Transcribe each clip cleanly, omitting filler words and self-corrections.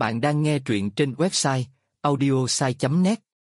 Bạn đang nghe truyện trên website audiosai.net.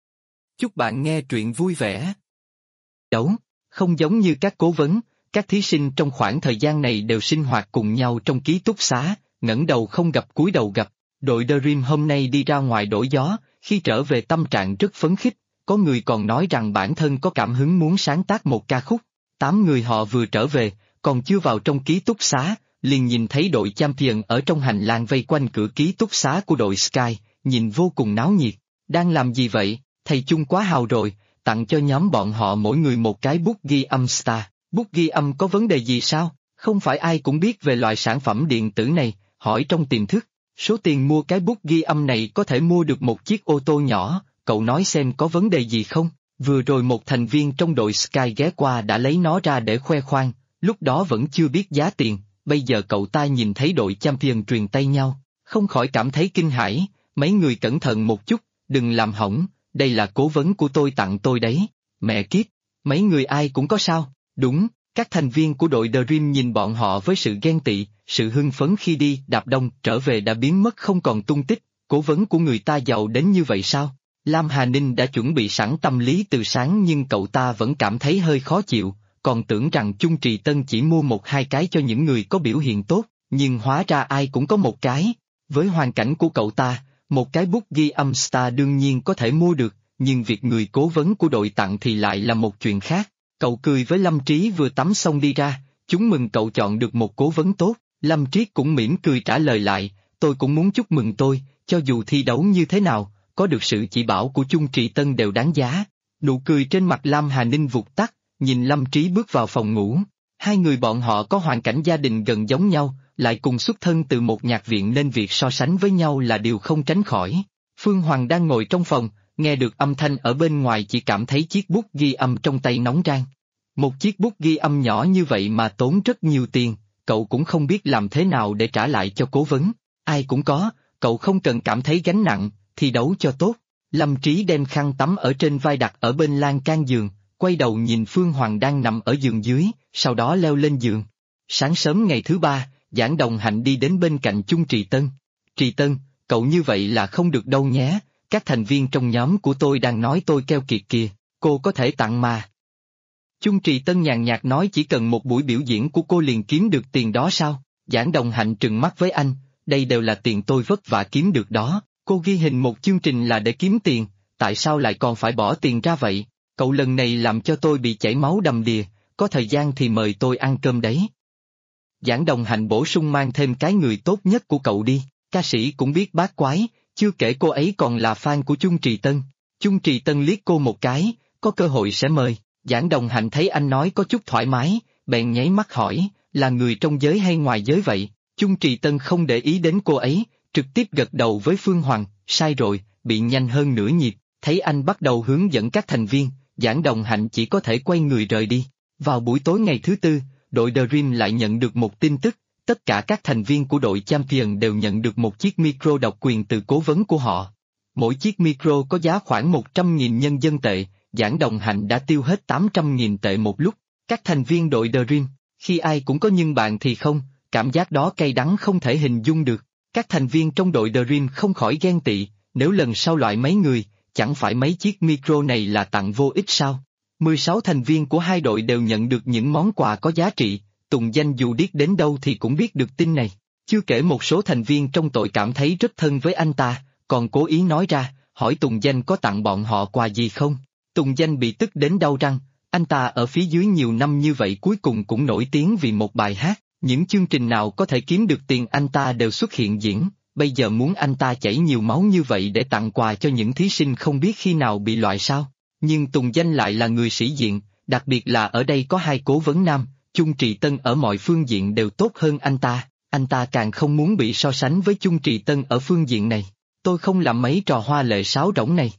Chúc bạn nghe truyện vui vẻ. Đấu, không giống như các cố vấn, các thí sinh trong khoảng thời gian này đều sinh hoạt cùng nhau trong ký túc xá, ngẩng đầu không gặp cúi đầu gặp. Đội Dream hôm nay đi ra ngoài đổi gió, khi trở về tâm trạng rất phấn khích, có người còn nói rằng bản thân có cảm hứng muốn sáng tác một ca khúc. 8 người họ vừa trở về, còn chưa vào trong ký túc xá, liền nhìn thấy đội Champion ở trong hành lang vây quanh cửa ký túc xá của đội Sky, nhìn vô cùng náo nhiệt. Đang làm gì vậy, thầy Chung quá hào rồi, tặng cho nhóm bọn họ mỗi người một cái bút ghi âm Star. Bút ghi âm có vấn đề gì sao? Không phải ai cũng biết về loại sản phẩm điện tử này, hỏi trong tiềm thức. Số tiền mua cái bút ghi âm này có thể mua được một chiếc ô tô nhỏ, cậu nói xem có vấn đề gì không? Vừa rồi một thành viên trong đội Sky ghé qua đã lấy nó ra để khoe khoang, lúc đó vẫn chưa biết giá tiền, bây giờ cậu ta nhìn thấy đội Champion truyền tay nhau, không khỏi cảm thấy kinh hãi. Mấy người cẩn thận một chút, đừng làm hỏng, đây là cố vấn của tôi tặng tôi đấy. Mẹ kiếp, mấy người ai cũng có sao? Đúng, các thành viên của đội Dream nhìn bọn họ với sự ghen tị, sự hưng phấn khi đi đạp đông trở về đã biến mất không còn tung tích. Cố vấn của người ta giàu đến như vậy sao? Lam Hà Ninh đã chuẩn bị sẵn tâm lý từ sáng nhưng cậu ta vẫn cảm thấy hơi khó chịu, còn tưởng rằng Chung Trì Tân chỉ mua một hai cái cho những người có biểu hiện tốt, nhưng hóa ra ai cũng có một cái. Với hoàn cảnh của cậu ta, một cái bút ghi âm Star đương nhiên có thể mua được, nhưng việc người cố vấn của đội tặng thì lại là một chuyện khác. Cậu cười với Lâm Trí vừa tắm xong đi ra, chúng mừng cậu chọn được một cố vấn tốt. Lâm Triết cũng mỉm cười trả lời lại, tôi cũng muốn chúc mừng tôi, cho dù thi đấu như thế nào, có được sự chỉ bảo của Chung Trì Tân đều đáng giá. Nụ cười trên mặt Lam Hà Ninh vụt tắt, nhìn Lâm Trí bước vào phòng ngủ. Hai người bọn họ có hoàn cảnh gia đình gần giống nhau, lại cùng xuất thân từ một nhạc viện nên việc so sánh với nhau là điều không tránh khỏi. Phương Hoàng đang ngồi trong phòng, nghe được âm thanh ở bên ngoài chỉ cảm thấy chiếc bút ghi âm trong tay nóng rang. Một chiếc bút ghi âm nhỏ như vậy mà tốn rất nhiều tiền, cậu cũng không biết làm thế nào để trả lại cho cố vấn. Ai cũng có, cậu không cần cảm thấy gánh nặng, thi đấu cho tốt. Lâm Trí đem khăn tắm ở trên vai đặt ở bên lan can giường, quay đầu nhìn Phương Hoàng đang nằm ở giường dưới, sau đó leo lên giường. Sáng sớm ngày thứ ba, Giảng Đồng Hạnh đi đến bên cạnh Chung Trì Tân. Trì Tân, cậu như vậy là không được đâu nhé, các thành viên trong nhóm của tôi đang nói tôi keo kiệt kìa, cô có thể tặng mà. Chung Trì Tân nhàn nhạt nói chỉ cần một buổi biểu diễn của cô liền kiếm được tiền đó sao? Giảng Đồng Hạnh trừng mắt với anh, đây đều là tiền tôi vất vả kiếm được đó, cô ghi hình một chương trình là để kiếm tiền, tại sao lại còn phải bỏ tiền ra vậy? Cậu lần này làm cho tôi bị chảy máu đầm đìa, có thời gian thì mời tôi ăn cơm đấy. Giảng Đồng Hạnh bổ sung mang thêm cái người tốt nhất của cậu đi, ca sĩ cũng biết bát quái, chưa kể cô ấy còn là fan của Chung Trì Tân. Chung Trì Tân liếc cô một cái, có cơ hội sẽ mời. Giảng Đồng Hạnh thấy anh nói có chút thoải mái, bèn nháy mắt hỏi, là người trong giới hay ngoài giới vậy? Chung Trì Tân không để ý đến cô ấy, trực tiếp gật đầu với Phương Hoàng, sai rồi, bị nhanh hơn nửa nhịp, thấy anh bắt đầu hướng dẫn các thành viên, Giảng Đồng Hạnh chỉ có thể quay người rời đi. Vào buổi tối ngày thứ tư, đội Dream lại nhận được một tin tức, tất cả các thành viên của đội Champion đều nhận được một chiếc micro độc quyền từ cố vấn của họ. Mỗi chiếc micro có giá khoảng 100.000 nhân dân tệ, Giảng Đồng Hạnh đã tiêu hết 800.000 tệ một lúc. Các thành viên đội Dream, khi ai cũng có nhưng bạn thì không, cảm giác đó cay đắng không thể hình dung được. Các thành viên trong đội Dream không khỏi ghen tị, nếu lần sau loại mấy người, chẳng phải mấy chiếc micro này là tặng vô ích sao? 16 thành viên của hai đội đều nhận được những món quà có giá trị, Tùng Danh dù điếc đến đâu thì cũng biết được tin này. Chưa kể một số thành viên trong đội cảm thấy rất thân với anh ta, còn cố ý nói ra, hỏi Tùng Danh có tặng bọn họ quà gì không? Tùng Danh bị tức đến đau răng, anh ta ở phía dưới nhiều năm như vậy cuối cùng cũng nổi tiếng vì một bài hát, những chương trình nào có thể kiếm được tiền anh ta đều xuất hiện diễn, bây giờ muốn anh ta chảy nhiều máu như vậy để tặng quà cho những thí sinh không biết khi nào bị loại sao? Nhưng Tùng Danh lại là người sĩ diện, đặc biệt là ở đây có hai cố vấn nam, Chung Trì Tân ở mọi phương diện đều tốt hơn anh ta càng không muốn bị so sánh với Chung Trì Tân ở phương diện này. Tôi không làm mấy trò hoa lệ sáo rỗng này.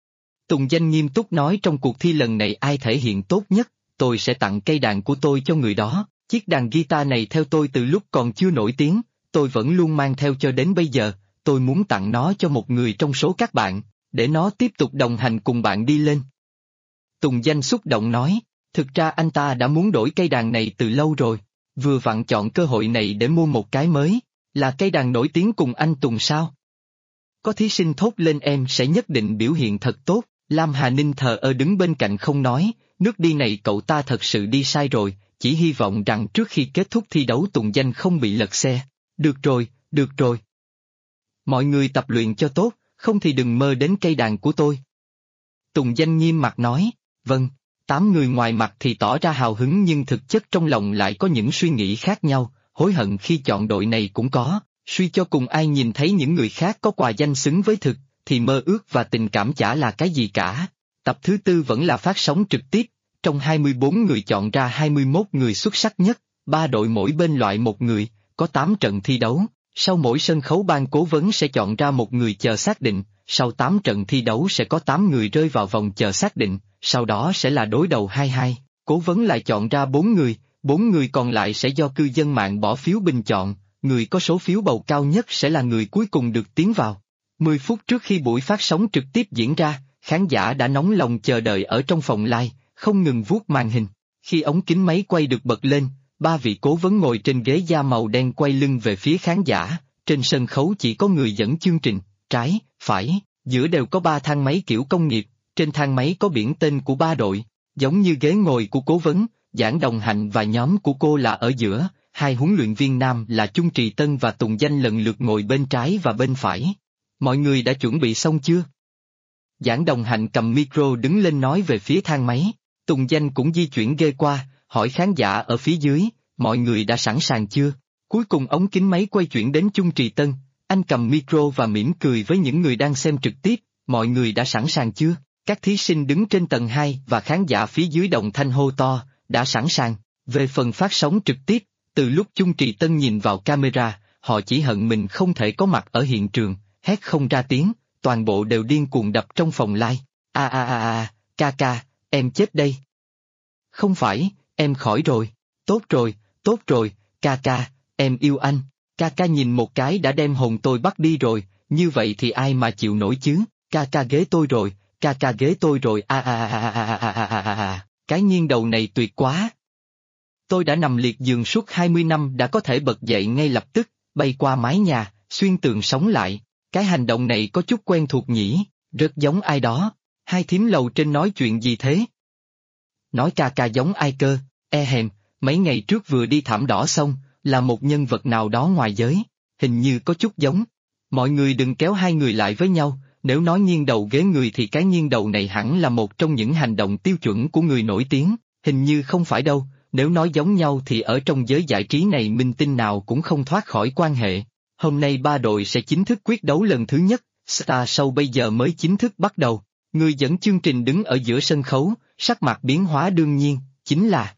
Tùng Danh nghiêm túc nói trong cuộc thi lần này ai thể hiện tốt nhất, tôi sẽ tặng cây đàn của tôi cho người đó, chiếc đàn guitar này theo tôi từ lúc còn chưa nổi tiếng, tôi vẫn luôn mang theo cho đến bây giờ, tôi muốn tặng nó cho một người trong số các bạn, để nó tiếp tục đồng hành cùng bạn đi lên. Tùng Danh xúc động nói, thực ra anh ta đã muốn đổi cây đàn này từ lâu rồi, vừa vặn chọn cơ hội này để mua một cái mới, là cây đàn nổi tiếng cùng anh Tùng sao? Có thí sinh thốt lên em sẽ nhất định biểu hiện thật tốt, Lam Hà Ninh thờ ơ đứng bên cạnh không nói, nước đi này cậu ta thật sự đi sai rồi, chỉ hy vọng rằng trước khi kết thúc thi đấu Tùng Danh không bị lật xe. Được rồi, được rồi. Mọi người tập luyện cho tốt, không thì đừng mơ đến cây đàn của tôi. Tùng Danh nghiêm mặt nói, vâng. 8 người ngoài mặt thì tỏ ra hào hứng nhưng thực chất trong lòng lại có những suy nghĩ khác nhau, hối hận khi chọn đội này cũng có, suy cho cùng ai nhìn thấy những người khác có quà danh xứng với thực, thì mơ ước và tình cảm chả là cái gì cả. Tập thứ tư vẫn là phát sóng trực tiếp, trong 24 người chọn ra 21 người xuất sắc nhất, 3 đội mỗi bên loại một người, có 8 trận thi đấu, sau mỗi sân khấu ban cố vấn sẽ chọn ra một người chờ xác định, sau 8 trận thi đấu sẽ có 8 người rơi vào vòng chờ xác định, sau đó sẽ là đối đầu 2-2, cố vấn lại chọn ra 4 người còn lại sẽ do cư dân mạng bỏ phiếu bình chọn, người có số phiếu bầu cao nhất sẽ là người cuối cùng được tiến vào. 10 phút trước khi buổi phát sóng trực tiếp diễn ra, khán giả đã nóng lòng chờ đợi ở trong phòng live, không ngừng vuốt màn hình. Khi ống kính máy quay được bật lên, 3 vị cố vấn ngồi trên ghế da màu đen quay lưng về phía khán giả, trên sân khấu chỉ có người dẫn chương trình, trái, phải, giữa đều có 3 thang máy kiểu công nghiệp, trên thang máy có biển tên của 3 đội, giống như ghế ngồi của cố vấn, Giảng Đồng Hạnh và nhóm của cô là ở giữa, 2 huấn luyện viên nam là Chung Trì Tân và Tùng Danh lần lượt ngồi bên trái và bên phải. Mọi người đã chuẩn bị xong chưa? Giảng Đồng Hạnh cầm micro đứng lên nói về phía thang máy, Tùng Danh cũng di chuyển ghê qua, hỏi khán giả ở phía dưới, mọi người đã sẵn sàng chưa? Cuối cùng ống kính máy quay chuyển đến Chung Trì Tân, anh cầm micro và mỉm cười với những người đang xem trực tiếp, mọi người đã sẵn sàng chưa? Các thí sinh đứng trên tầng 2 và khán giả phía dưới đồng thanh hô to, đã sẵn sàng. Về phần phát sóng trực tiếp, từ lúc Chung Trì Tân nhìn vào camera, họ chỉ hận mình không thể có mặt ở hiện trường, hét không ra tiếng, toàn bộ đều điên cuồng đập trong phòng live. Ca, em chết đây. Không phải, em khỏi rồi. Tốt rồi, ca, em yêu anh. Ca nhìn một cái đã đem hồn tôi bắt đi rồi, như vậy thì ai mà chịu nổi chứ, ca ghế tôi rồi, ca ghế tôi rồi cái nghiêng đầu này tuyệt quá. Tôi đã nằm liệt giường suốt 20 năm đã có thể bật dậy ngay lập tức, bay qua mái nhà, xuyên tường sống lại, cái hành động này có chút quen thuộc nhỉ, rất giống ai đó. Hai thím lầu trên nói chuyện gì thế? Nói ca giống ai cơ, mấy ngày trước vừa đi thảm đỏ xong, là một nhân vật nào đó ngoài giới, hình như có chút giống. Mọi người đừng kéo hai người lại với nhau, nếu nói nghiêng đầu ghế người thì cái nghiêng đầu này hẳn là một trong những hành động tiêu chuẩn của người nổi tiếng, hình như không phải đâu, nếu nói giống nhau thì ở trong giới giải trí này minh tinh nào cũng không thoát khỏi quan hệ. Hôm nay 3 đội sẽ chính thức quyết đấu lần thứ nhất, Star Show bây giờ mới chính thức bắt đầu. Người dẫn chương trình đứng ở giữa sân khấu, sắc mặt biến hóa đương nhiên, chính là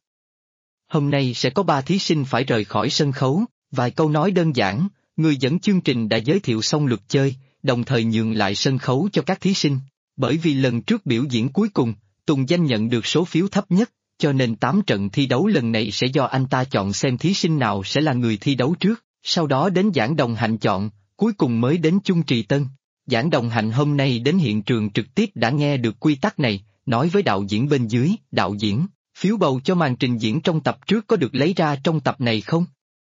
hôm nay sẽ có 3 thí sinh phải rời khỏi sân khấu, vài câu nói đơn giản, người dẫn chương trình đã giới thiệu xong luật chơi, đồng thời nhường lại sân khấu cho các thí sinh. Bởi vì lần trước biểu diễn cuối cùng, Tùng Danh nhận được số phiếu thấp nhất, cho nên 8 trận thi đấu lần này sẽ do anh ta chọn xem thí sinh nào sẽ là người thi đấu trước, sau đó đến Giảng Đồng Hạnh chọn, cuối cùng mới đến Chung Trì Tân. Giảng Đồng Hạnh hôm nay đến hiện trường trực tiếp đã nghe được quy tắc này, nói với đạo diễn bên dưới, đạo diễn, phiếu bầu cho màn trình diễn trong tập trước có được lấy ra trong tập này không?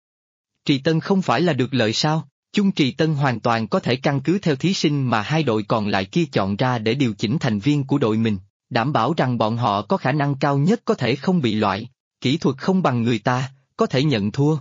Trì Tân không phải là được lợi sao? Chung Trì Tân hoàn toàn có thể căn cứ theo thí sinh mà 2 đội còn lại kia chọn ra để điều chỉnh thành viên của đội mình, đảm bảo rằng bọn họ có khả năng cao nhất có thể không bị loại, kỹ thuật không bằng người ta, có thể nhận thua.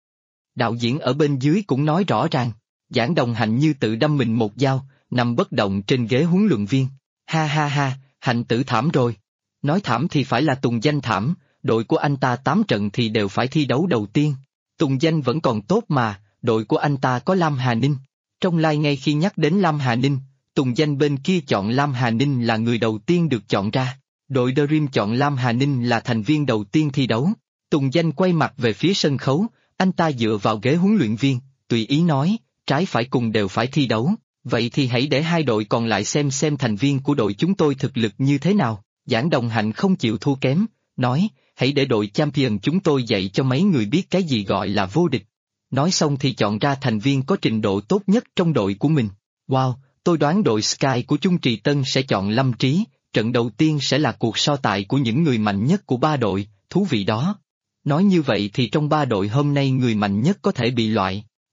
Đạo diễn ở bên dưới cũng nói rõ ràng, Giảng Đồng Hạnh như tự đâm mình một dao, nằm bất động trên ghế huấn luyện viên. Ha, Hạnh tử thảm rồi. Nói thảm thì phải là Tùng Danh thảm, đội của anh ta 8 trận thì đều phải thi đấu đầu tiên. Tùng Danh vẫn còn tốt mà, đội của anh ta có Lam Hà Ninh. Trong live ngay khi nhắc đến Lam Hà Ninh, Tùng Danh bên kia chọn Lam Hà Ninh là người đầu tiên được chọn ra. Đội Dream chọn Lam Hà Ninh là thành viên đầu tiên thi đấu. Tùng Danh quay mặt về phía sân khấu, anh ta dựa vào ghế huấn luyện viên, tùy ý nói, trái phải cùng đều phải thi đấu, vậy thì hãy để 2 đội còn lại xem thành viên của đội chúng tôi thực lực như thế nào. Giảng Đồng Hạnh không chịu thua kém, nói, hãy để đội champion chúng tôi dạy cho mấy người biết cái gì gọi là vô địch. Nói xong thì chọn ra thành viên có trình độ tốt nhất trong đội của mình. Wow, tôi đoán đội Sky của Chung Trì Tân sẽ chọn Lâm Trí, trận đầu tiên sẽ là cuộc so tài của những người mạnh nhất của 3 đội, thú vị đó. Nói như vậy thì trong 3 đội hôm nay người mạnh nhất có thể bị loại.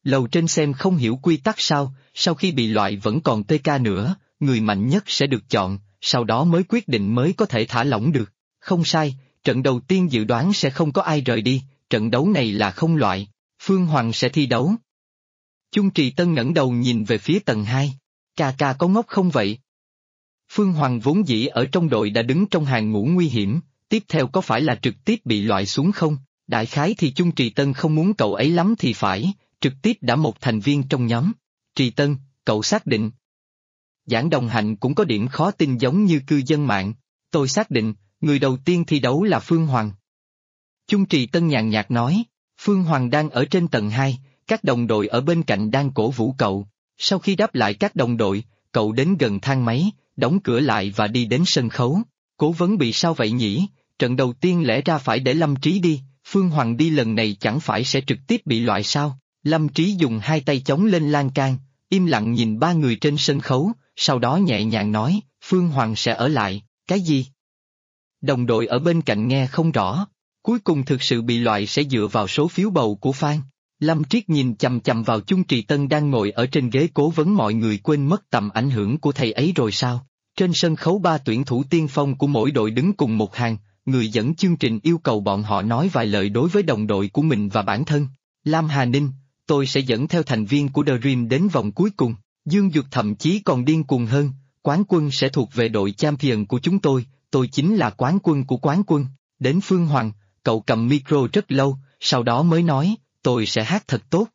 Lầu trên xem không hiểu quy tắc sao, sau khi bị loại vẫn còn TK nữa, người mạnh nhất sẽ được chọn, sau đó mới quyết định mới có thể thả lỏng được. Không sai, trận đầu tiên dự đoán sẽ không có ai rời đi, trận đấu này là không loại. Phương Hoàng sẽ thi đấu. Chung Trì Tân ngẩng đầu nhìn về phía tầng 2. Ca có ngốc không vậy? Phương Hoàng vốn dĩ ở trong đội đã đứng trong hàng ngũ nguy hiểm, tiếp theo có phải là trực tiếp bị loại xuống không? Đại khái thì Chung Trì Tân không muốn cậu ấy lắm thì phải, trực tiếp đã một thành viên trong nhóm. Trì Tân, cậu xác định. Giảng Đồng Hạnh cũng có điểm khó tin giống như cư dân mạng. Tôi xác định, người đầu tiên thi đấu là Phương Hoàng. Chung Trì Tân nhàn nhạt nói, Phương Hoàng đang ở trên tầng 2, các đồng đội ở bên cạnh đang cổ vũ cậu. Sau khi đáp lại các đồng đội, cậu đến gần thang máy, đóng cửa lại và đi đến sân khấu. Cố vấn bị sao vậy nhỉ? Trận đầu tiên lẽ ra phải để Lâm Trí đi, Phương Hoàng đi lần này chẳng phải sẽ trực tiếp bị loại sao? Lâm Trí dùng hai tay chống lên lan can, im lặng nhìn ba người trên sân khấu, sau đó nhẹ nhàng nói, Phương Hoàng sẽ ở lại, cái gì? Đồng đội ở bên cạnh nghe không rõ, cuối cùng thực sự bị loại sẽ dựa vào số phiếu bầu của fan. Lâm Triết nhìn chằm chằm vào Chung Trì Tân đang ngồi ở trên ghế cố vấn, mọi người quên mất tầm ảnh hưởng của thầy ấy rồi sao? Trên sân khấu ba tuyển thủ tiên phong của mỗi đội đứng cùng một hàng, người dẫn chương trình yêu cầu bọn họ nói vài lời đối với đồng đội của mình và bản thân. Lam Hà Ninh, tôi sẽ dẫn theo thành viên của The Dream đến vòng cuối cùng. Dương Duật thậm chí còn điên cuồng hơn, quán quân sẽ thuộc về đội champion của chúng tôi chính là quán quân của quán quân. Đến Phương Hoàng, cậu cầm micro rất lâu, sau đó mới nói, tôi sẽ hát thật tốt.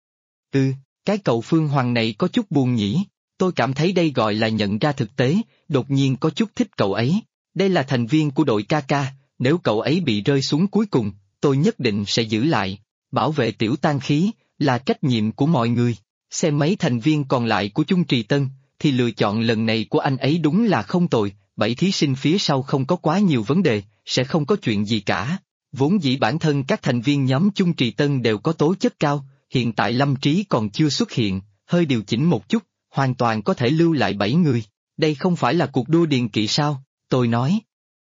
Cái cậu Phương Hoàng này có chút buồn nhỉ, tôi cảm thấy đây gọi là nhận ra thực tế, đột nhiên có chút thích cậu ấy. Đây là thành viên của đội KK, nếu cậu ấy bị rơi xuống cuối cùng, tôi nhất định sẽ giữ lại, bảo vệ tiểu tang khí, là trách nhiệm của mọi người. Xem mấy thành viên còn lại của Chung Trì Tân, thì lựa chọn lần này của anh ấy đúng là không tồi, 7 thí sinh phía sau không có quá nhiều vấn đề, sẽ không có chuyện gì cả. Vốn dĩ bản thân các thành viên nhóm Chung Trì Tân đều có tố chất cao, hiện tại Lâm Trí còn chưa xuất hiện, hơi điều chỉnh một chút, hoàn toàn có thể lưu lại 7 người. Đây không phải là cuộc đua điền kỵ sao, tôi nói.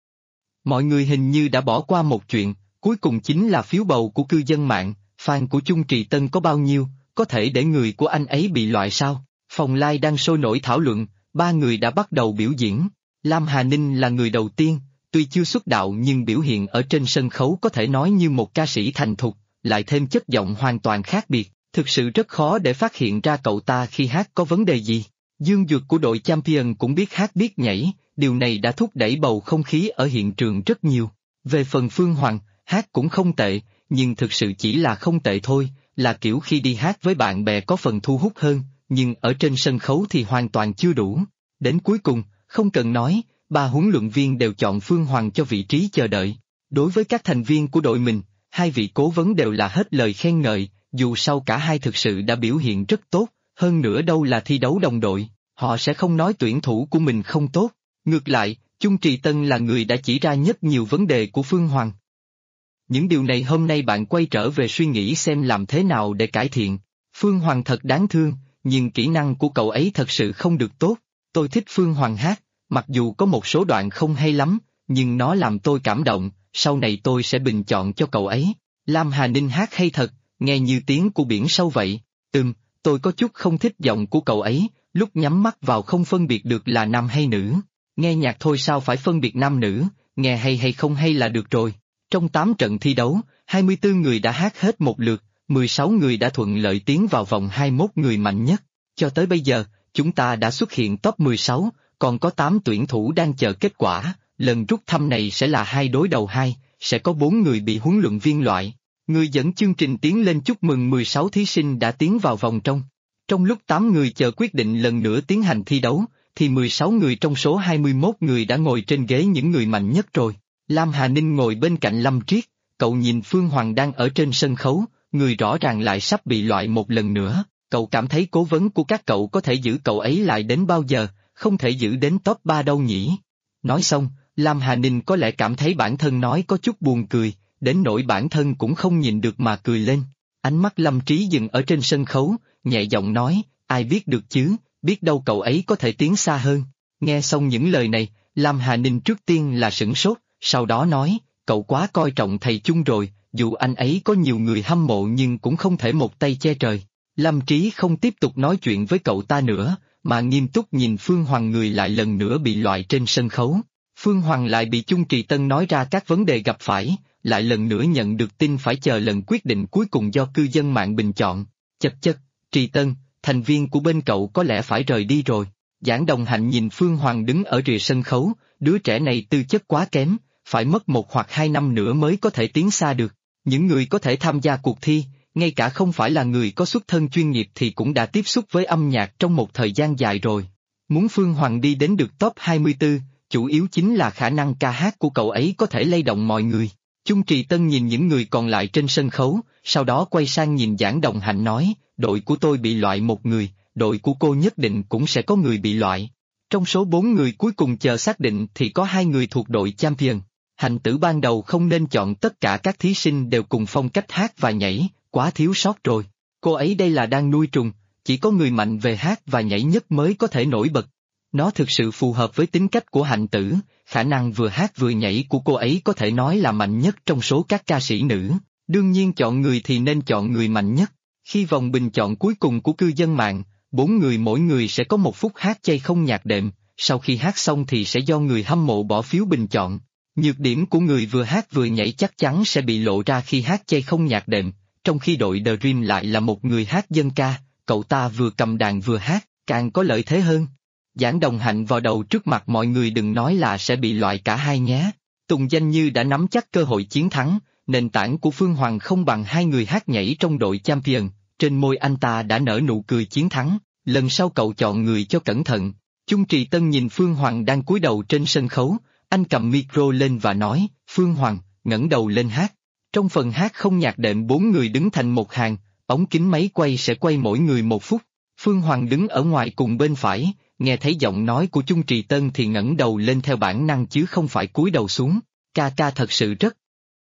Mọi người hình như đã bỏ qua một chuyện, cuối cùng chính là phiếu bầu của cư dân mạng, fan của Chung Trì Tân có bao nhiêu, có thể để người của anh ấy bị loại sao? Phòng live đang sôi nổi thảo luận, ba người đã bắt đầu biểu diễn. Lam Hà Ninh là người đầu tiên, tuy chưa xuất đạo nhưng biểu hiện ở trên sân khấu có thể nói như một ca sĩ thành thục, lại thêm chất giọng hoàn toàn khác biệt, thực sự rất khó để phát hiện ra cậu ta khi hát có vấn đề gì. Dương Duật của đội Champion cũng biết hát biết nhảy, điều này đã thúc đẩy bầu không khí ở hiện trường rất nhiều. Về phần Phương Hoàng, hát cũng không tệ, nhưng thực sự chỉ là không tệ thôi, là kiểu khi đi hát với bạn bè có phần thu hút hơn, nhưng ở trên sân khấu thì hoàn toàn chưa đủ. Đến cuối cùng, không cần nói, ba huấn luyện viên đều chọn Phương Hoàng cho vị trí chờ đợi. Đối với các thành viên của đội mình, hai vị cố vấn đều là hết lời khen ngợi, dù sau cả hai thực sự đã biểu hiện rất tốt, hơn nữa đâu là thi đấu đồng đội, họ sẽ không nói tuyển thủ của mình không tốt. Ngược lại, Chung Trì Tân là người đã chỉ ra nhất nhiều vấn đề của Phương Hoàng. Những điều này hôm nay bạn quay trở về suy nghĩ xem làm thế nào để cải thiện. Phương Hoàng thật đáng thương, nhưng kỹ năng của cậu ấy thật sự không được tốt. Tôi thích Phương Hoàng hát, mặc dù có một số đoạn không hay lắm, nhưng nó làm tôi cảm động, sau này tôi sẽ bình chọn cho cậu ấy. Lam Hà Ninh hát hay thật, nghe như tiếng của biển sâu vậy. Tôi có chút không thích giọng của cậu ấy, lúc nhắm mắt vào không phân biệt được là nam hay nữ. Nghe nhạc thôi sao phải phân biệt nam nữ, nghe hay không hay là được rồi. Trong 8 trận thi đấu, 24 người đã hát hết một lượt, 16 người đã thuận lợi tiến vào vòng 21 người mạnh nhất. Cho tới bây giờ, chúng ta đã xuất hiện top 16, còn có 8 tuyển thủ đang chờ kết quả. Lần rút thăm này sẽ là 2 đối đầu 2, sẽ có 4 người bị huấn luyện viên loại. Người dẫn chương trình tiến lên chúc mừng 16 thí sinh đã tiến vào vòng trong. Trong lúc 8 người chờ quyết định lần nữa tiến hành thi đấu, thì 16 người trong số 21 người đã ngồi trên ghế những người mạnh nhất rồi. Lam Hà Ninh ngồi bên cạnh Lâm Triết, cậu nhìn Phương Hoàng đang ở trên sân khấu, người rõ ràng lại sắp bị loại một lần nữa, cậu cảm thấy cố vấn của các cậu có thể giữ cậu ấy lại đến bao giờ, không thể giữ đến top 3 đâu nhỉ. Nói xong, Lam Hà Ninh có lẽ cảm thấy bản thân nói có chút buồn cười, đến nỗi bản thân cũng không nhìn được mà cười lên. Ánh mắt Lâm Trí dừng ở trên sân khấu, nhẹ giọng nói, ai biết được chứ, biết đâu cậu ấy có thể tiến xa hơn. Nghe xong những lời này, Lam Hà Ninh trước tiên là sửng sốt, sau đó nói, cậu quá coi trọng thầy Chung rồi, dù anh ấy có nhiều người hâm mộ nhưng cũng không thể một tay che trời. Lâm Trí không tiếp tục nói chuyện với cậu ta nữa, mà nghiêm túc nhìn Phương Hoàng người lại lần nữa bị loại trên sân khấu. Phương Hoàng lại bị Chung Trì Tân nói ra các vấn đề gặp phải, lại lần nữa nhận được tin phải chờ lần quyết định cuối cùng do cư dân mạng bình chọn. Chật chật, Trì Tân, thành viên của bên cậu có lẽ phải rời đi rồi. Giảng Đồng Hạnh nhìn Phương Hoàng đứng ở rìa sân khấu, đứa trẻ này tư chất quá kém, phải mất 1 hoặc 2 năm nữa mới có thể tiến xa được. Những người có thể tham gia cuộc thi, ngay cả không phải là người có xuất thân chuyên nghiệp thì cũng đã tiếp xúc với âm nhạc trong một thời gian dài rồi. Muốn Phương Hoàng đi đến được top 24, chủ yếu chính là khả năng ca hát của cậu ấy có thể lay động mọi người. Chung Trì Tân nhìn những người còn lại trên sân khấu, sau đó quay sang nhìn Giảng Đồng Hạnh nói, đội của tôi bị loại 1 người, đội của cô nhất định cũng sẽ có người bị loại. Trong số 4 người cuối cùng chờ xác định thì có 2 người thuộc đội champion. Hạnh Tử ban đầu không nên chọn tất cả các thí sinh đều cùng phong cách hát và nhảy, quá thiếu sót rồi. Cô ấy đây là đang nuôi trùng, chỉ có người mạnh về hát và nhảy nhất mới có thể nổi bật. Nó thực sự phù hợp với tính cách của Hạnh Tử, khả năng vừa hát vừa nhảy của cô ấy có thể nói là mạnh nhất trong số các ca sĩ nữ. Đương nhiên chọn người thì nên chọn người mạnh nhất. Khi vòng bình chọn cuối cùng của cư dân mạng, 4 người mỗi người sẽ có 1 phút hát chay không nhạc đệm, sau khi hát xong thì sẽ do người hâm mộ bỏ phiếu bình chọn. Nhược điểm của người vừa hát vừa nhảy chắc chắn sẽ bị lộ ra khi hát chay không nhạc đệm, trong khi đội The Dream lại là một người hát dân ca, cậu ta vừa cầm đàn vừa hát, càng có lợi thế hơn. Giảng Đồng Hạnh vào đầu trước mặt mọi người đừng nói là sẽ bị loại cả hai nhé. Tùng Danh Như đã nắm chắc cơ hội chiến thắng, nền tảng của Phương Hoàng không bằng 2 người hát nhảy trong đội champion, trên môi anh ta đã nở nụ cười chiến thắng, lần sau cậu chọn người cho cẩn thận. Chung Trì Tân nhìn Phương Hoàng đang cúi đầu trên sân khấu, anh cầm micro lên và nói, Phương Hoàng, ngẩng đầu lên hát. Trong phần hát không nhạc đệm 4 người đứng thành một hàng, ống kính máy quay sẽ quay mỗi người 1 phút. Phương Hoàng đứng ở ngoài cùng bên phải, nghe thấy giọng nói của Chung Trì Tân thì ngẩng đầu lên theo bản năng chứ không phải cúi đầu xuống. Ca ca thật sự rất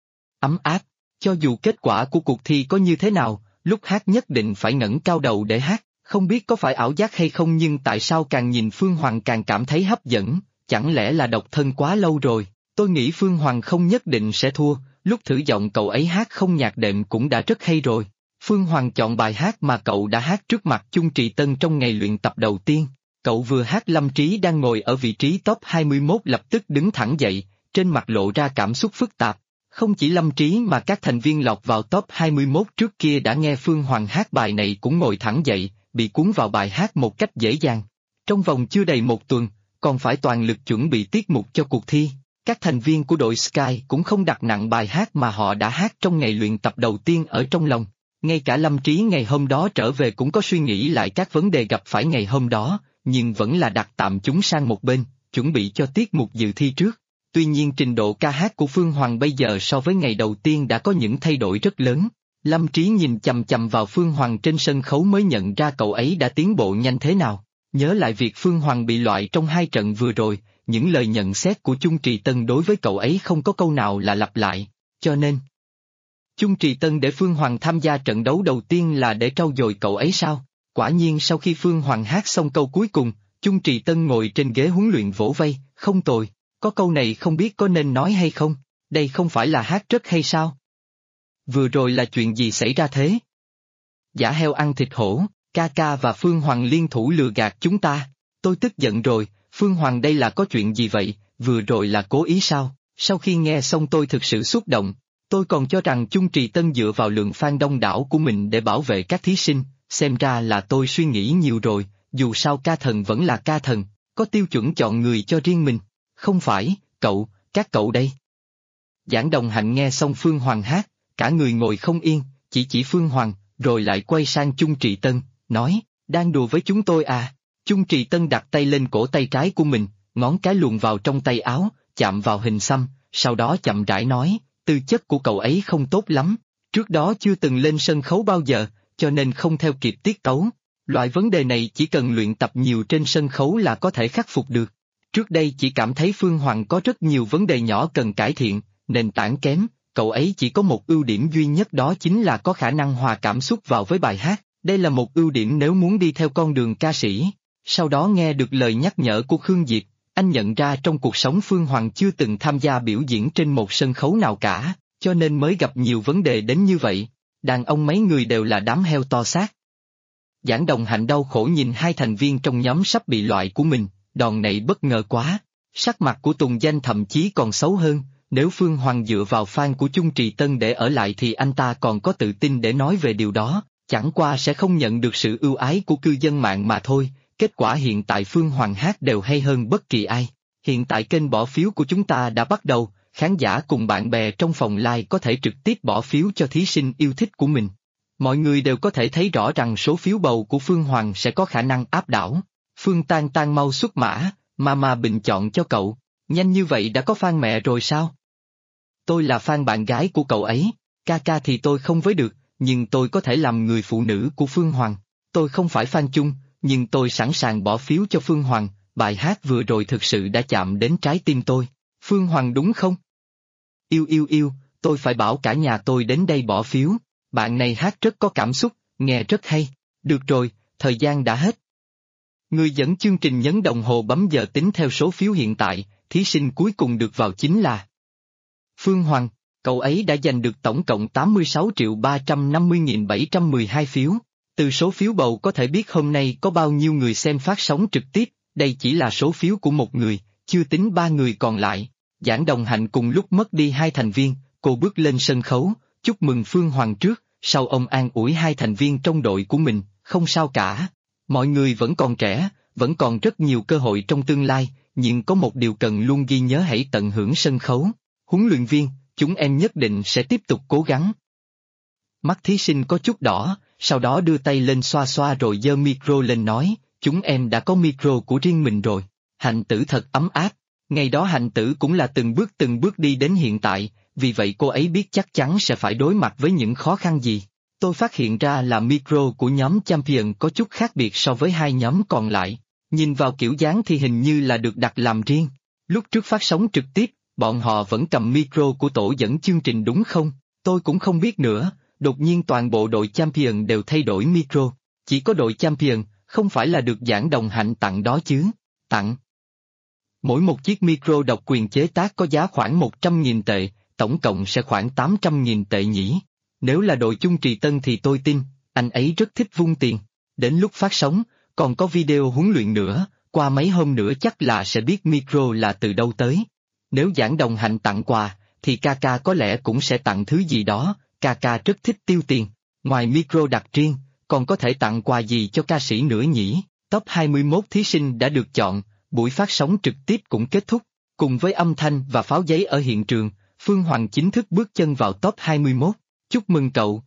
ấm áp, cho dù kết quả của cuộc thi có như thế nào, lúc hát nhất định phải ngẩng cao đầu để hát, không biết có phải ảo giác hay không nhưng tại sao càng nhìn Phương Hoàng càng cảm thấy hấp dẫn, chẳng lẽ là độc thân quá lâu rồi, tôi nghĩ Phương Hoàng không nhất định sẽ thua, lúc thử giọng cậu ấy hát không nhạc đệm cũng đã rất hay rồi. Phương Hoàng chọn bài hát mà cậu đã hát trước mặt Chung Trì Tân trong ngày luyện tập đầu tiên. Cậu vừa hát Lâm Trí đang ngồi ở vị trí top 21 lập tức đứng thẳng dậy, trên mặt lộ ra cảm xúc phức tạp. Không chỉ Lâm Trí mà các thành viên lọt vào top 21 trước kia đã nghe Phương Hoàng hát bài này cũng ngồi thẳng dậy, bị cuốn vào bài hát một cách dễ dàng. Trong vòng chưa đầy 1 tuần, còn phải toàn lực chuẩn bị tiết mục cho cuộc thi. Các thành viên của đội Sky cũng không đặt nặng bài hát mà họ đã hát trong ngày luyện tập đầu tiên ở trong lòng. Ngay cả Lâm Trí ngày hôm đó trở về cũng có suy nghĩ lại các vấn đề gặp phải ngày hôm đó, nhưng vẫn là đặt tạm chúng sang một bên, chuẩn bị cho tiết mục dự thi trước. Tuy nhiên trình độ ca hát của Phương Hoàng bây giờ so với ngày đầu tiên đã có những thay đổi rất lớn. Lâm Trí nhìn chằm chằm vào Phương Hoàng trên sân khấu mới nhận ra cậu ấy đã tiến bộ nhanh thế nào. Nhớ lại việc Phương Hoàng bị loại trong 2 trận vừa rồi, những lời nhận xét của Chung Trì Tân đối với cậu ấy không có câu nào là lặp lại, cho nên Chung Trì Tân để Phương Hoàng tham gia trận đấu đầu tiên là để trau dồi cậu ấy sao? Quả nhiên sau khi Phương Hoàng hát xong câu cuối cùng, Chung Trì Tân ngồi trên ghế huấn luyện vỗ vai, không tồi, có câu này không biết có nên nói hay không, đây không phải là hát rất hay sao? Vừa rồi là chuyện gì xảy ra thế? Giả heo ăn thịt hổ, ca ca và Phương Hoàng liên thủ lừa gạt chúng ta, tôi tức giận rồi, Phương Hoàng đây là có chuyện gì vậy, vừa rồi là cố ý sao? Sau khi nghe xong tôi thực sự xúc động, tôi còn cho rằng Chung Trì Tân dựa vào lượng fan đông đảo của mình để bảo vệ các thí sinh, xem ra là tôi suy nghĩ nhiều rồi, dù sao ca thần vẫn là ca thần, có tiêu chuẩn chọn người cho riêng mình, không phải, các cậu đây. Giảng Đồng Hạnh nghe xong Phương Hoàng hát, cả người ngồi không yên, chỉ Phương Hoàng, rồi lại quay sang Chung Trì Tân, nói, đang đùa với chúng tôi à? Chung Trì Tân đặt tay lên cổ tay trái của mình, ngón cái luồn vào trong tay áo, chạm vào hình xăm, sau đó chậm rãi nói, tư chất của cậu ấy không tốt lắm, trước đó chưa từng lên sân khấu bao giờ, cho nên không theo kịp tiết tấu. Loại vấn đề này chỉ cần luyện tập nhiều trên sân khấu là có thể khắc phục được. Trước đây chỉ cảm thấy Phương Hoàng có rất nhiều vấn đề nhỏ cần cải thiện, nền tảng kém, cậu ấy chỉ có một ưu điểm duy nhất đó chính là có khả năng hòa cảm xúc vào với bài hát, đây là một ưu điểm nếu muốn đi theo con đường ca sĩ. Sau đó nghe được lời nhắc nhở của Khương Diệp, anh nhận ra trong cuộc sống Phương Hoàng chưa từng tham gia biểu diễn trên một sân khấu nào cả, cho nên mới gặp nhiều vấn đề đến như vậy. Đàn ông mấy người đều là đám heo to xác. Giảng Đồng Hạnh đau khổ nhìn hai thành viên trong nhóm sắp bị loại của mình, đòn này bất ngờ quá. Sắc mặt của Tùng Danh thậm chí còn xấu hơn, nếu Phương Hoàng dựa vào fan của Chung Trì Tân để ở lại thì anh ta còn có tự tin để nói về điều đó, chẳng qua sẽ không nhận được sự ưu ái của cư dân mạng mà thôi. Kết quả hiện tại Phương Hoàng hát đều hay hơn bất kỳ ai. Hiện tại kênh bỏ phiếu của chúng ta đã bắt đầu, khán giả cùng bạn bè trong phòng live có thể trực tiếp bỏ phiếu cho thí sinh yêu thích của mình. Mọi người đều có thể thấy rõ rằng số phiếu bầu của Phương Hoàng sẽ có khả năng áp đảo. Phương Tan Tan mau xuất mã, Mama bình chọn cho cậu. Nhanh như vậy đã có fan mẹ rồi sao? Tôi là fan bạn gái của cậu ấy, ca thì tôi không với được, nhưng tôi có thể làm người phụ nữ của Phương Hoàng. Tôi không phải fan chung, nhưng tôi sẵn sàng bỏ phiếu cho Phương Hoàng, bài hát vừa rồi thực sự đã chạm đến trái tim tôi. Phương Hoàng đúng không? Yêu, tôi phải bảo cả nhà tôi đến đây bỏ phiếu, bạn này hát rất có cảm xúc, nghe rất hay. Được rồi, thời gian đã hết. Người dẫn chương trình nhấn đồng hồ bấm giờ tính theo số phiếu hiện tại, thí sinh cuối cùng được vào chính là Phương Hoàng, cậu ấy đã giành được tổng cộng 86.350.712 phiếu. Từ số phiếu bầu có thể biết hôm nay có bao nhiêu người xem phát sóng trực tiếp, đây chỉ là số phiếu của một người, chưa tính ba người còn lại. Giảng Đồng Hạnh cùng lúc mất đi hai thành viên, cô bước lên sân khấu, chúc mừng Phương Hoàng trước, sau ông an ủi hai thành viên trong đội của mình, không sao cả. Mọi người vẫn còn trẻ, vẫn còn rất nhiều cơ hội trong tương lai, nhưng có một điều cần luôn ghi nhớ, hãy tận hưởng sân khấu. Huấn luyện viên, chúng em nhất định sẽ tiếp tục cố gắng. Mắt thí sinh có chút đỏ, sau đó đưa tay lên xoa xoa rồi giơ micro lên nói, chúng em đã có micro của riêng mình rồi. Hạnh Tử thật ấm áp, ngày đó Hạnh Tử cũng là từng bước đi đến hiện tại, vì vậy cô ấy biết chắc chắn sẽ phải đối mặt với những khó khăn gì. Tôi phát hiện ra là micro của nhóm Champion có chút khác biệt so với hai nhóm còn lại, nhìn vào kiểu dáng thì hình như là được đặt làm riêng. Lúc trước phát sóng trực tiếp, bọn họ vẫn cầm micro của tổ dẫn chương trình đúng không? Tôi cũng không biết nữa, đột nhiên toàn bộ đội Champion đều thay đổi micro, chỉ có đội Champion, không phải là được Giảng Đồng Hạnh tặng đó chứ? Tặng. Mỗi một chiếc micro độc quyền chế tác có giá khoảng 100.000 tệ, tổng cộng sẽ khoảng 800.000 tệ nhỉ? Nếu là đội Chung Trì Tân thì tôi tin, anh ấy rất thích vung tiền. Đến lúc phát sóng, còn có video huấn luyện nữa, qua mấy hôm nữa chắc là sẽ biết micro là từ đâu tới. Nếu Giảng Đồng Hạnh tặng quà, thì Kaka có lẽ cũng sẽ tặng thứ gì đó, Kaka rất thích tiêu tiền. Ngoài micro đặt riêng, còn có thể tặng quà gì cho ca sĩ nữa nhỉ? Top 21 thí sinh đã được chọn, buổi phát sóng trực tiếp cũng kết thúc. Cùng với âm thanh và pháo giấy ở hiện trường, Phương Hoàng chính thức bước chân vào top 21. Chúc mừng cậu.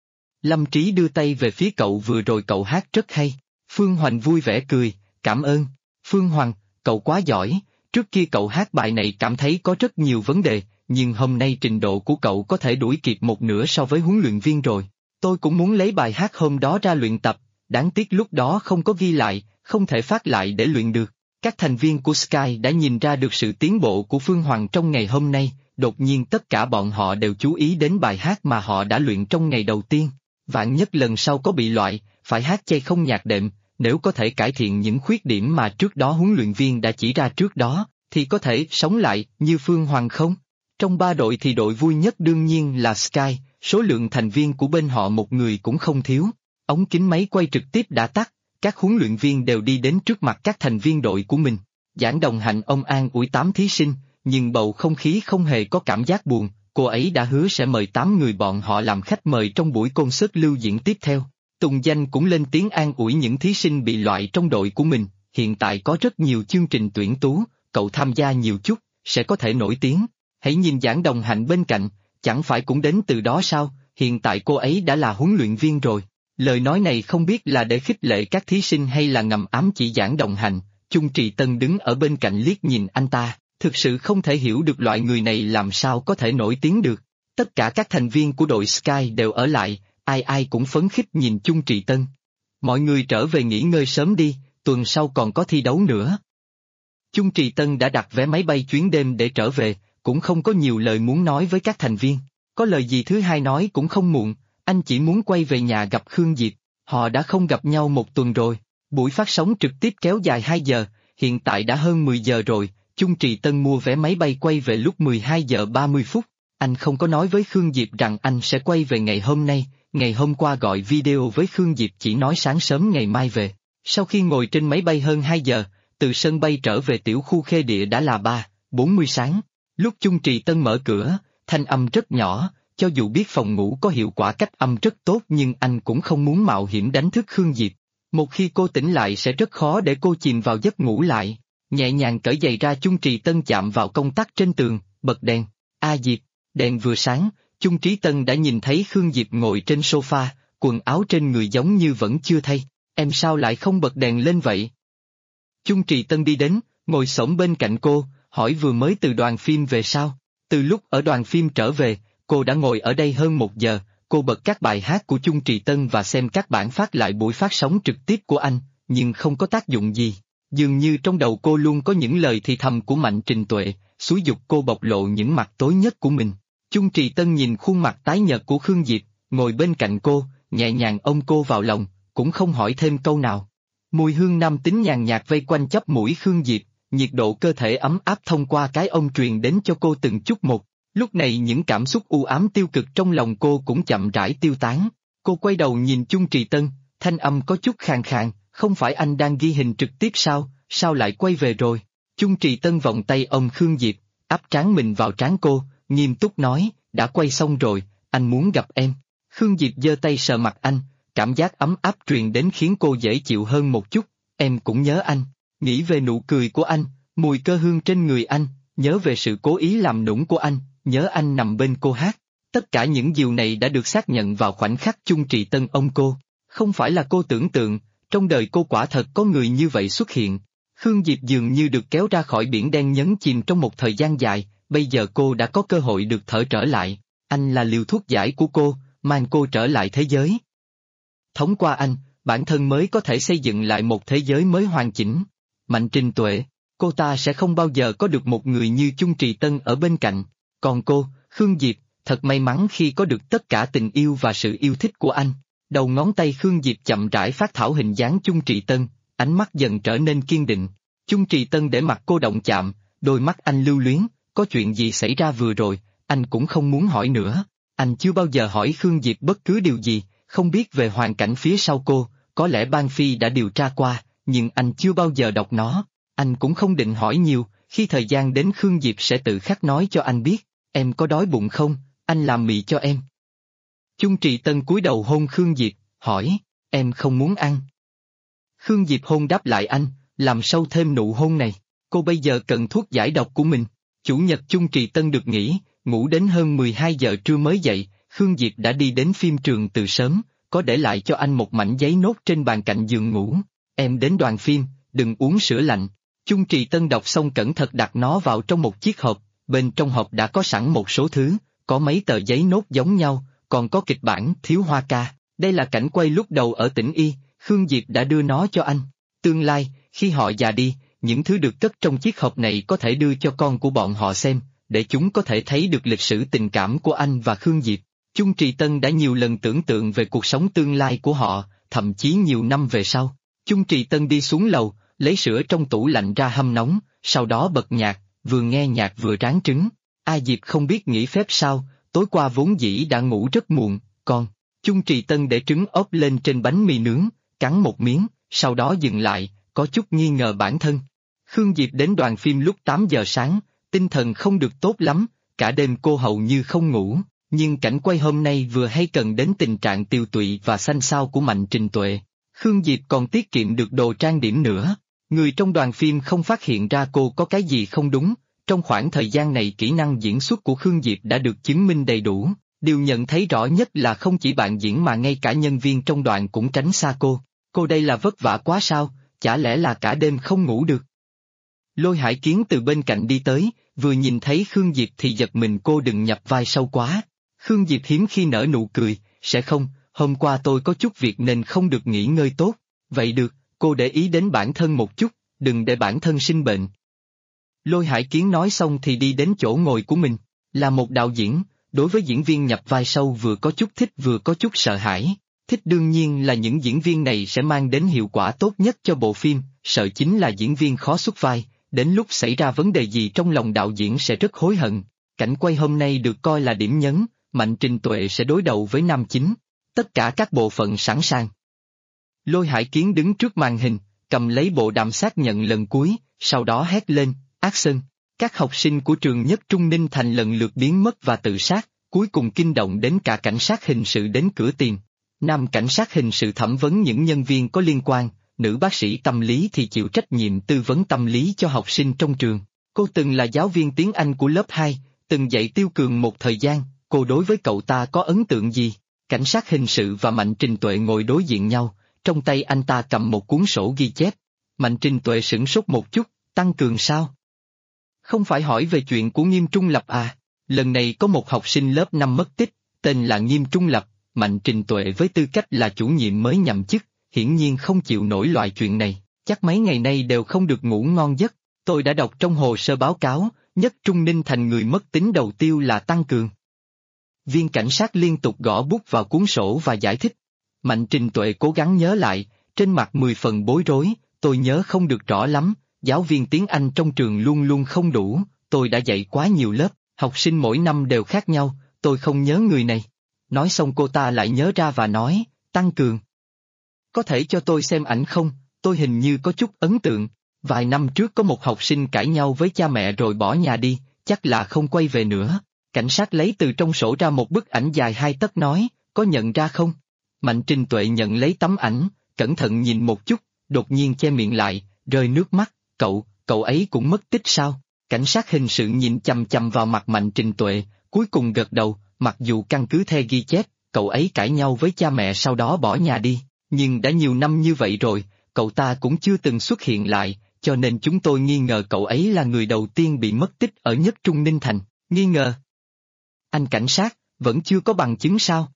Lâm Trí đưa tay về phía cậu, vừa rồi cậu hát rất hay. Phương Hoàng vui vẻ cười, cảm ơn. Phương Hoàng, cậu quá giỏi, trước kia cậu hát bài này cảm thấy có rất nhiều vấn đề, nhưng hôm nay trình độ của cậu có thể đuổi kịp một nửa so với huấn luyện viên rồi. Tôi cũng muốn lấy bài hát hôm đó ra luyện tập, đáng tiếc lúc đó không có ghi lại, không thể phát lại để luyện được. Các thành viên của Sky đã nhìn ra được sự tiến bộ của Phương Hoàng trong ngày hôm nay, đột nhiên tất cả bọn họ đều chú ý đến bài hát mà họ đã luyện trong ngày đầu tiên. Vạn nhất lần sau có bị loại, phải hát chay không nhạc đệm, nếu có thể cải thiện những khuyết điểm mà trước đó huấn luyện viên đã chỉ ra trước đó, thì có thể sống lại như Phương Hoàng không? Trong ba đội thì đội vui nhất đương nhiên là Sky, số lượng thành viên của bên họ một người cũng không thiếu. Ống kính máy quay trực tiếp đã tắt, các huấn luyện viên đều đi đến trước mặt các thành viên đội của mình. Giảng Đồng Hạnh ông an ủi 8 thí sinh, nhưng bầu không khí không hề có cảm giác buồn, cô ấy đã hứa sẽ mời 8 người bọn họ làm khách mời trong buổi concert lưu diễn tiếp theo. Tùng Danh cũng lên tiếng an ủi những thí sinh bị loại trong đội của mình, hiện tại có rất nhiều chương trình tuyển tú, cậu tham gia nhiều chút, sẽ có thể nổi tiếng. Hãy nhìn Giảng Đồng Hạnh bên cạnh, chẳng phải cũng đến từ đó sao, hiện tại cô ấy đã là huấn luyện viên rồi. Lời nói này không biết là để khích lệ các thí sinh hay là ngầm ám chỉ Giảng Đồng Hạnh. Chung Trì Tân đứng ở bên cạnh liếc nhìn anh ta, thực sự không thể hiểu được loại người này làm sao có thể nổi tiếng được. Tất cả các thành viên của đội Sky đều ở lại, ai cũng phấn khích nhìn Chung Trì Tân. Mọi người trở về nghỉ ngơi sớm đi, tuần sau còn có thi đấu nữa. Chung Trì Tân đã đặt vé máy bay chuyến đêm để trở về, cũng không có nhiều lời muốn nói với các thành viên. Có lời gì thứ hai nói cũng không muộn, anh chỉ muốn quay về nhà gặp Khương Diệp, họ đã không gặp nhau một tuần rồi. Buổi phát sóng trực tiếp kéo dài 2 giờ, hiện tại đã hơn 10 giờ rồi, Chung Trì Tân mua vé máy bay quay về lúc 12 giờ 30 phút. Anh không có nói với Khương Diệp rằng anh sẽ quay về ngày hôm nay, ngày hôm qua gọi video với Khương Diệp chỉ nói sáng sớm ngày mai về. Sau khi ngồi trên máy bay hơn 2 giờ, từ sân bay trở về tiểu khu Khê Địa đã là 3:40 sáng. Lúc Chung Trì Tân mở cửa, thanh âm rất nhỏ, cho dù biết phòng ngủ có hiệu quả cách âm rất tốt nhưng anh cũng không muốn mạo hiểm đánh thức Khương Diệp. Một khi cô tỉnh lại sẽ rất khó để cô chìm vào giấc ngủ lại. Nhẹ nhàng cởi giày ra, Chung Trì Tân chạm vào công tắc trên tường, bật đèn. Diệp, đèn vừa sáng, Chung Trí Tân đã nhìn thấy Khương Diệp ngồi trên sofa, quần áo trên người giống như vẫn chưa thay. Em sao lại không bật đèn lên vậy? Chung Trì Tân đi đến, ngồi xổm bên cạnh cô, hỏi vừa mới từ đoàn phim về sao? Từ lúc ở đoàn phim trở về, cô đã ngồi ở đây hơn 1 giờ, cô bật các bài hát của Chung Trì Tân và xem các bản phát lại buổi phát sóng trực tiếp của anh, nhưng không có tác dụng gì. Dường như trong đầu cô luôn có những lời thì thầm của Mạnh Trình Tuệ, xúi giục cô bộc lộ những mặt tối nhất của mình. Chung Trì Tân nhìn khuôn mặt tái nhợt của Khương Diệp, ngồi bên cạnh cô, nhẹ nhàng ôm cô vào lòng, cũng không hỏi thêm câu nào. Mùi hương nam tính nhàn nhạt vây quanh chóp mũi Khương Diệp, nhiệt độ cơ thể ấm áp thông qua cái ôm truyền đến cho cô từng chút một. Lúc này những cảm xúc u ám tiêu cực trong lòng cô cũng chậm rãi tiêu tán. Cô quay đầu nhìn Chung Trì Tân, thanh âm có chút khàn khàn, không phải anh đang ghi hình trực tiếp sao lại quay về rồi? Chung Trì Tân vòng tay ôm Khương Diệp, áp trán mình vào trán cô, nghiêm túc nói, đã quay xong rồi, anh muốn gặp em. Khương Diệp giơ tay sờ mặt anh, cảm giác ấm áp truyền đến khiến cô dễ chịu hơn một chút. Em cũng nhớ anh, nghĩ về nụ cười của anh, mùi cơ hương trên người anh, nhớ về sự cố ý làm nũng của anh, nhớ anh nằm bên cô hát. Tất cả những điều này đã được xác nhận vào khoảnh khắc Chung Trì Tân ôm cô. Không phải là cô tưởng tượng, trong đời cô quả thật có người như vậy xuất hiện. Khương Diệp dường như được kéo ra khỏi biển đen nhấn chìm trong một thời gian dài, bây giờ cô đã có cơ hội được thở trở lại. Anh là liều thuốc giải của cô, mang cô trở lại thế giới. Thông qua anh, bản thân mới có thể xây dựng lại một thế giới mới hoàn chỉnh. Mạnh Trình Tuệ, cô ta sẽ không bao giờ có được một người như Chung Trì Tân ở bên cạnh. Còn cô, Khương Diệp, thật may mắn khi có được tất cả tình yêu và sự yêu thích của anh. Đầu ngón tay Khương Diệp chậm rãi phác thảo hình dáng Chung Trì Tân, ánh mắt dần trở nên kiên định. Chung Trì Tân để mặt cô động chạm, đôi mắt anh lưu luyến, có chuyện gì xảy ra vừa rồi, anh cũng không muốn hỏi nữa. Anh chưa bao giờ hỏi Khương Diệp bất cứ điều gì, không biết về hoàn cảnh phía sau cô, có lẽ Ban Phi đã điều tra qua, nhưng anh chưa bao giờ đọc nó. Anh cũng không định hỏi nhiều, khi thời gian đến Khương Diệp sẽ tự khắc nói cho anh biết. Em có đói bụng không, anh làm mì cho em. Chung Trì Tân cúi đầu hôn Khương Diệp, hỏi, em không muốn ăn. Khương Diệp hôn đáp lại anh, làm sâu thêm nụ hôn này. Cô bây giờ cần thuốc giải độc của mình. Chủ nhật Chung Trì Tân được nghỉ, ngủ đến hơn 12 giờ trưa mới dậy. Khương Diệp đã đi đến phim trường từ sớm, có để lại cho anh một mảnh giấy nốt trên bàn cạnh giường ngủ. Em đến đoàn phim, đừng uống sữa lạnh. Chung Trì Tân đọc xong cẩn thận đặt nó vào trong một chiếc hộp, bên trong hộp đã có sẵn một số thứ, có mấy tờ giấy nốt giống nhau, còn có kịch bản Thiếu Hoa Ca. Đây là cảnh quay lúc đầu ở tỉnh Y, Khương Diệp đã đưa nó cho anh. Tương lai, khi họ già đi, những thứ được cất trong chiếc hộp này có thể đưa cho con của bọn họ xem, để chúng có thể thấy được lịch sử tình cảm của anh và Khương Diệp. Chung Trì Tân đã nhiều lần tưởng tượng về cuộc sống tương lai của họ, thậm chí nhiều năm về sau. Chung Trì Tân đi xuống lầu, lấy sữa trong tủ lạnh ra hâm nóng, sau đó bật nhạc, vừa nghe nhạc vừa rán trứng. Diệp không biết nghỉ phép sao, tối qua vốn dĩ đã ngủ rất muộn, còn Chung Trì Tân để trứng ốp lên trên bánh mì nướng, cắn một miếng, sau đó dừng lại, có chút nghi ngờ bản thân. Khương Diệp đến đoàn phim lúc 8 giờ sáng, tinh thần không được tốt lắm, cả đêm cô hầu như không ngủ, nhưng cảnh quay hôm nay vừa hay cần đến tình trạng tiều tụy và xanh xao của Mạnh Trình Tuệ. Khương Diệp còn tiết kiệm được đồ trang điểm nữa. Người trong đoàn phim không phát hiện ra cô có cái gì không đúng. Trong khoảng thời gian này kỹ năng diễn xuất của Khương Diệp đã được chứng minh đầy đủ. Điều nhận thấy rõ nhất là không chỉ bạn diễn mà ngay cả nhân viên trong đoàn cũng tránh xa cô. Cô đây là vất vả quá sao, chả lẽ là cả đêm không ngủ được. Lôi Hải Kiến từ bên cạnh đi tới, vừa nhìn thấy Khương Diệp thì giật mình, cô đừng nhập vai sâu quá. Khương Diệp hiếm khi nở nụ cười, sẽ không, hôm qua tôi có chút việc nên không được nghỉ ngơi tốt. Vậy được, cô để ý đến bản thân một chút, đừng để bản thân sinh bệnh. Lôi Hải Kiến nói xong thì đi đến chỗ ngồi của mình. Là một đạo diễn, đối với diễn viên nhập vai sâu vừa có chút thích vừa có chút sợ hãi. Thích đương nhiên là những diễn viên này sẽ mang đến hiệu quả tốt nhất cho bộ phim, sợ chính là diễn viên khó xuất vai, đến lúc xảy ra vấn đề gì trong lòng đạo diễn sẽ rất hối hận. Cảnh quay hôm nay được coi là điểm nhấn, Mạnh Trình Tuệ sẽ đối đầu với nam chính. Tất cả các bộ phận sẵn sàng. Lôi Hải Kiến đứng trước màn hình, cầm lấy bộ đàm xác nhận lần cuối, sau đó hét lên, Action! Các học sinh của trường Nhất Trung Ninh Thành lần lượt biến mất và tự sát, cuối cùng kinh động đến cả cảnh sát hình sự đến cửa tìm. Nam cảnh sát hình sự thẩm vấn những nhân viên có liên quan, nữ bác sĩ tâm lý thì chịu trách nhiệm tư vấn tâm lý cho học sinh trong trường. Cô từng là giáo viên tiếng Anh của lớp 2, từng dạy Tiêu Cường một thời gian, cô đối với cậu ta có ấn tượng gì? Cảnh sát hình sự và Mạnh Trình Tuệ ngồi đối diện nhau, trong tay anh ta cầm một cuốn sổ ghi chép. Mạnh Trình Tuệ sửng sốt một chút, Tăng Cường sao? Không phải hỏi về chuyện của Nghiêm Trung Lập à? Lần này có một học sinh lớp 5 mất tích, tên là Nghiêm Trung Lập. Mạnh Trình Tuệ với tư cách là chủ nhiệm mới nhậm chức, hiển nhiên không chịu nổi loại chuyện này, chắc mấy ngày nay đều không được ngủ ngon giấc. Tôi đã đọc trong hồ sơ báo cáo, Nhất Trung Ninh Thành người mất tích đầu tiêu là Tăng Cường. Viên cảnh sát liên tục gõ bút vào cuốn sổ và giải thích. Mạnh Trình Tuệ cố gắng nhớ lại, trên mặt 10 phần bối rối, tôi nhớ không được rõ lắm, giáo viên tiếng Anh trong trường luôn luôn không đủ, tôi đã dạy quá nhiều lớp, học sinh mỗi năm đều khác nhau, tôi không nhớ người này. Nói xong cô ta lại nhớ ra và nói, Tăng Cường. Có thể cho tôi xem ảnh không, tôi hình như có chút ấn tượng, vài năm trước có một học sinh cãi nhau với cha mẹ rồi bỏ nhà đi, chắc là không quay về nữa. Cảnh sát lấy từ trong sổ ra một bức ảnh dài 2 tấc nói, có nhận ra không? Mạnh Trình Tuệ nhận lấy tấm ảnh, cẩn thận nhìn một chút, đột nhiên che miệng lại, rơi nước mắt, cậu ấy cũng mất tích sao? Cảnh sát hình sự nhìn chằm chằm vào mặt Mạnh Trình Tuệ, cuối cùng gật đầu, mặc dù căn cứ theo ghi chép, cậu ấy cãi nhau với cha mẹ sau đó bỏ nhà đi, nhưng đã nhiều năm như vậy rồi, cậu ta cũng chưa từng xuất hiện lại, cho nên chúng tôi nghi ngờ cậu ấy là người đầu tiên bị mất tích ở Nhất Trung Ninh Thành, nghi ngờ. Anh cảnh sát, vẫn chưa có bằng chứng sao?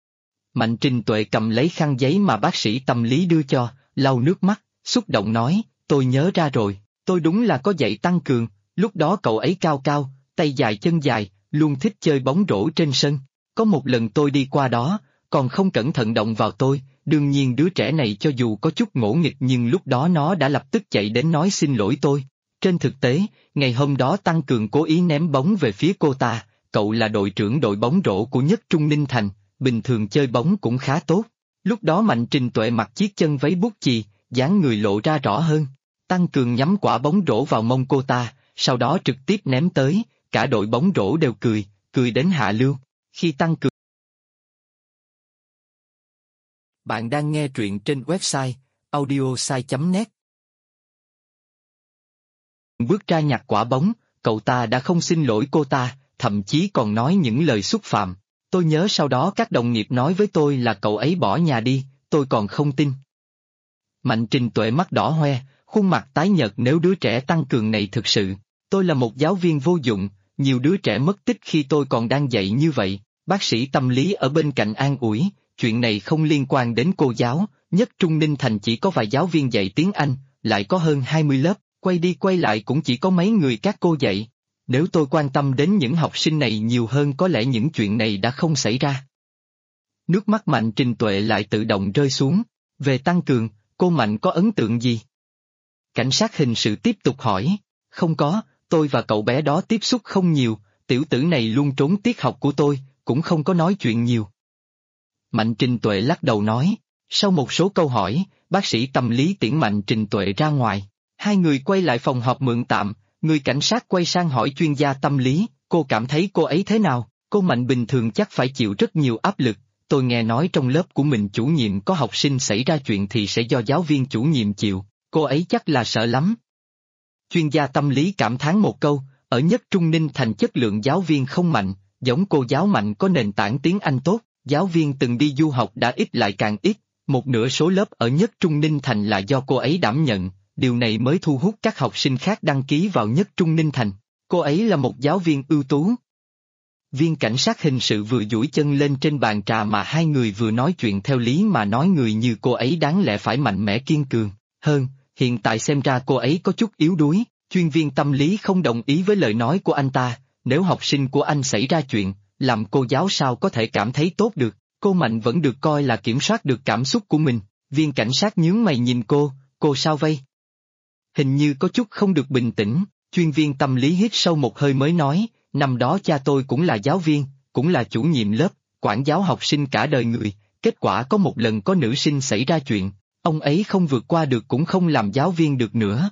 Mạnh Trình Tuệ cầm lấy khăn giấy mà bác sĩ tâm lý đưa cho, lau nước mắt, xúc động nói, tôi nhớ ra rồi, tôi đúng là có dạy Tăng Cường, lúc đó cậu ấy cao cao, tay dài chân dài, luôn thích chơi bóng rổ trên sân. Có một lần tôi đi qua đó, còn không cẩn thận động vào tôi, đương nhiên đứa trẻ này cho dù có chút ngỗ nghịch nhưng lúc đó nó đã lập tức chạy đến nói xin lỗi tôi. Trên thực tế, ngày hôm đó Tăng Cường cố ý ném bóng về phía cô ta, cậu là đội trưởng đội bóng rổ của Nhất Trung Ninh Thành, bình thường chơi bóng cũng khá tốt. Lúc đó Mạnh Trình Tuệ mặc chiếc chân váy bút chì, dáng người lộ ra rõ hơn. Tăng Cường nhắm quả bóng rổ vào mông cô ta, sau đó trực tiếp ném tới, cả đội bóng rổ đều cười đến hạ lưu. Khi Tăng Cường... Bạn đang nghe truyện trên website audiosai.net. Bước ra nhặt quả bóng, cậu ta đã không xin lỗi cô ta, thậm chí còn nói những lời xúc phạm. Tôi nhớ sau đó các đồng nghiệp nói với tôi là cậu ấy bỏ nhà đi, tôi còn không tin. Mạnh Trình Tuệ mắt đỏ hoe, khuôn mặt tái nhợt nếu đứa trẻ Tăng Cường này thực sự. Tôi là một giáo viên vô dụng, nhiều đứa trẻ mất tích khi tôi còn đang dạy như vậy. Bác sĩ tâm lý ở bên cạnh an ủi, chuyện này không liên quan đến cô giáo, Nhất Trung Ninh Thành chỉ có vài giáo viên dạy tiếng Anh, lại có hơn 20 lớp, quay đi quay lại cũng chỉ có mấy người các cô dạy. Nếu tôi quan tâm đến những học sinh này nhiều hơn có lẽ những chuyện này đã không xảy ra. Nước mắt Mạnh Trình Tuệ lại tự động rơi xuống. Về Tăng Cường, cô Mạnh có ấn tượng gì? Cảnh sát hình sự tiếp tục hỏi. Không có, tôi và cậu bé đó tiếp xúc không nhiều, tiểu tử này luôn trốn tiết học của tôi, cũng không có nói chuyện nhiều. Mạnh Trình Tuệ lắc đầu nói. Sau một số câu hỏi, bác sĩ tâm lý tiễn Mạnh Trình Tuệ ra ngoài. Hai người quay lại phòng họp mượn tạm, người cảnh sát quay sang hỏi chuyên gia tâm lý, cô cảm thấy cô ấy thế nào? Cô Mạnh bình thường chắc phải chịu rất nhiều áp lực, tôi nghe nói trong lớp của mình chủ nhiệm có học sinh xảy ra chuyện thì sẽ do giáo viên chủ nhiệm chịu, cô ấy chắc là sợ lắm. Chuyên gia tâm lý cảm thán một câu, ở Nhất Trung Ninh Thành chất lượng giáo viên không mạnh, giống cô giáo Mạnh có nền tảng tiếng Anh tốt, giáo viên từng đi du học đã ít lại càng ít, một nửa số lớp ở Nhất Trung Ninh Thành là do cô ấy đảm nhận, điều này mới thu hút các học sinh khác đăng ký vào Nhất Trung Ninh Thành, cô ấy là một giáo viên ưu tú. Viên cảnh sát hình sự vừa duỗi chân lên trên bàn trà mà hai người vừa nói chuyện theo lý mà nói người như cô ấy đáng lẽ phải mạnh mẽ kiên cường, hơn, hiện tại xem ra cô ấy có chút yếu đuối, chuyên viên tâm lý không đồng ý với lời nói của anh ta, nếu học sinh của anh xảy ra chuyện, làm cô giáo sao có thể cảm thấy tốt được, cô Mạnh vẫn được coi là kiểm soát được cảm xúc của mình, viên cảnh sát nhướng mày nhìn cô sao vây? Hình như có chút không được bình tĩnh, chuyên viên tâm lý hít sâu một hơi mới nói, năm đó cha tôi cũng là giáo viên, cũng là chủ nhiệm lớp, quản giáo học sinh cả đời người, kết quả có một lần có nữ sinh xảy ra chuyện, ông ấy không vượt qua được cũng không làm giáo viên được nữa.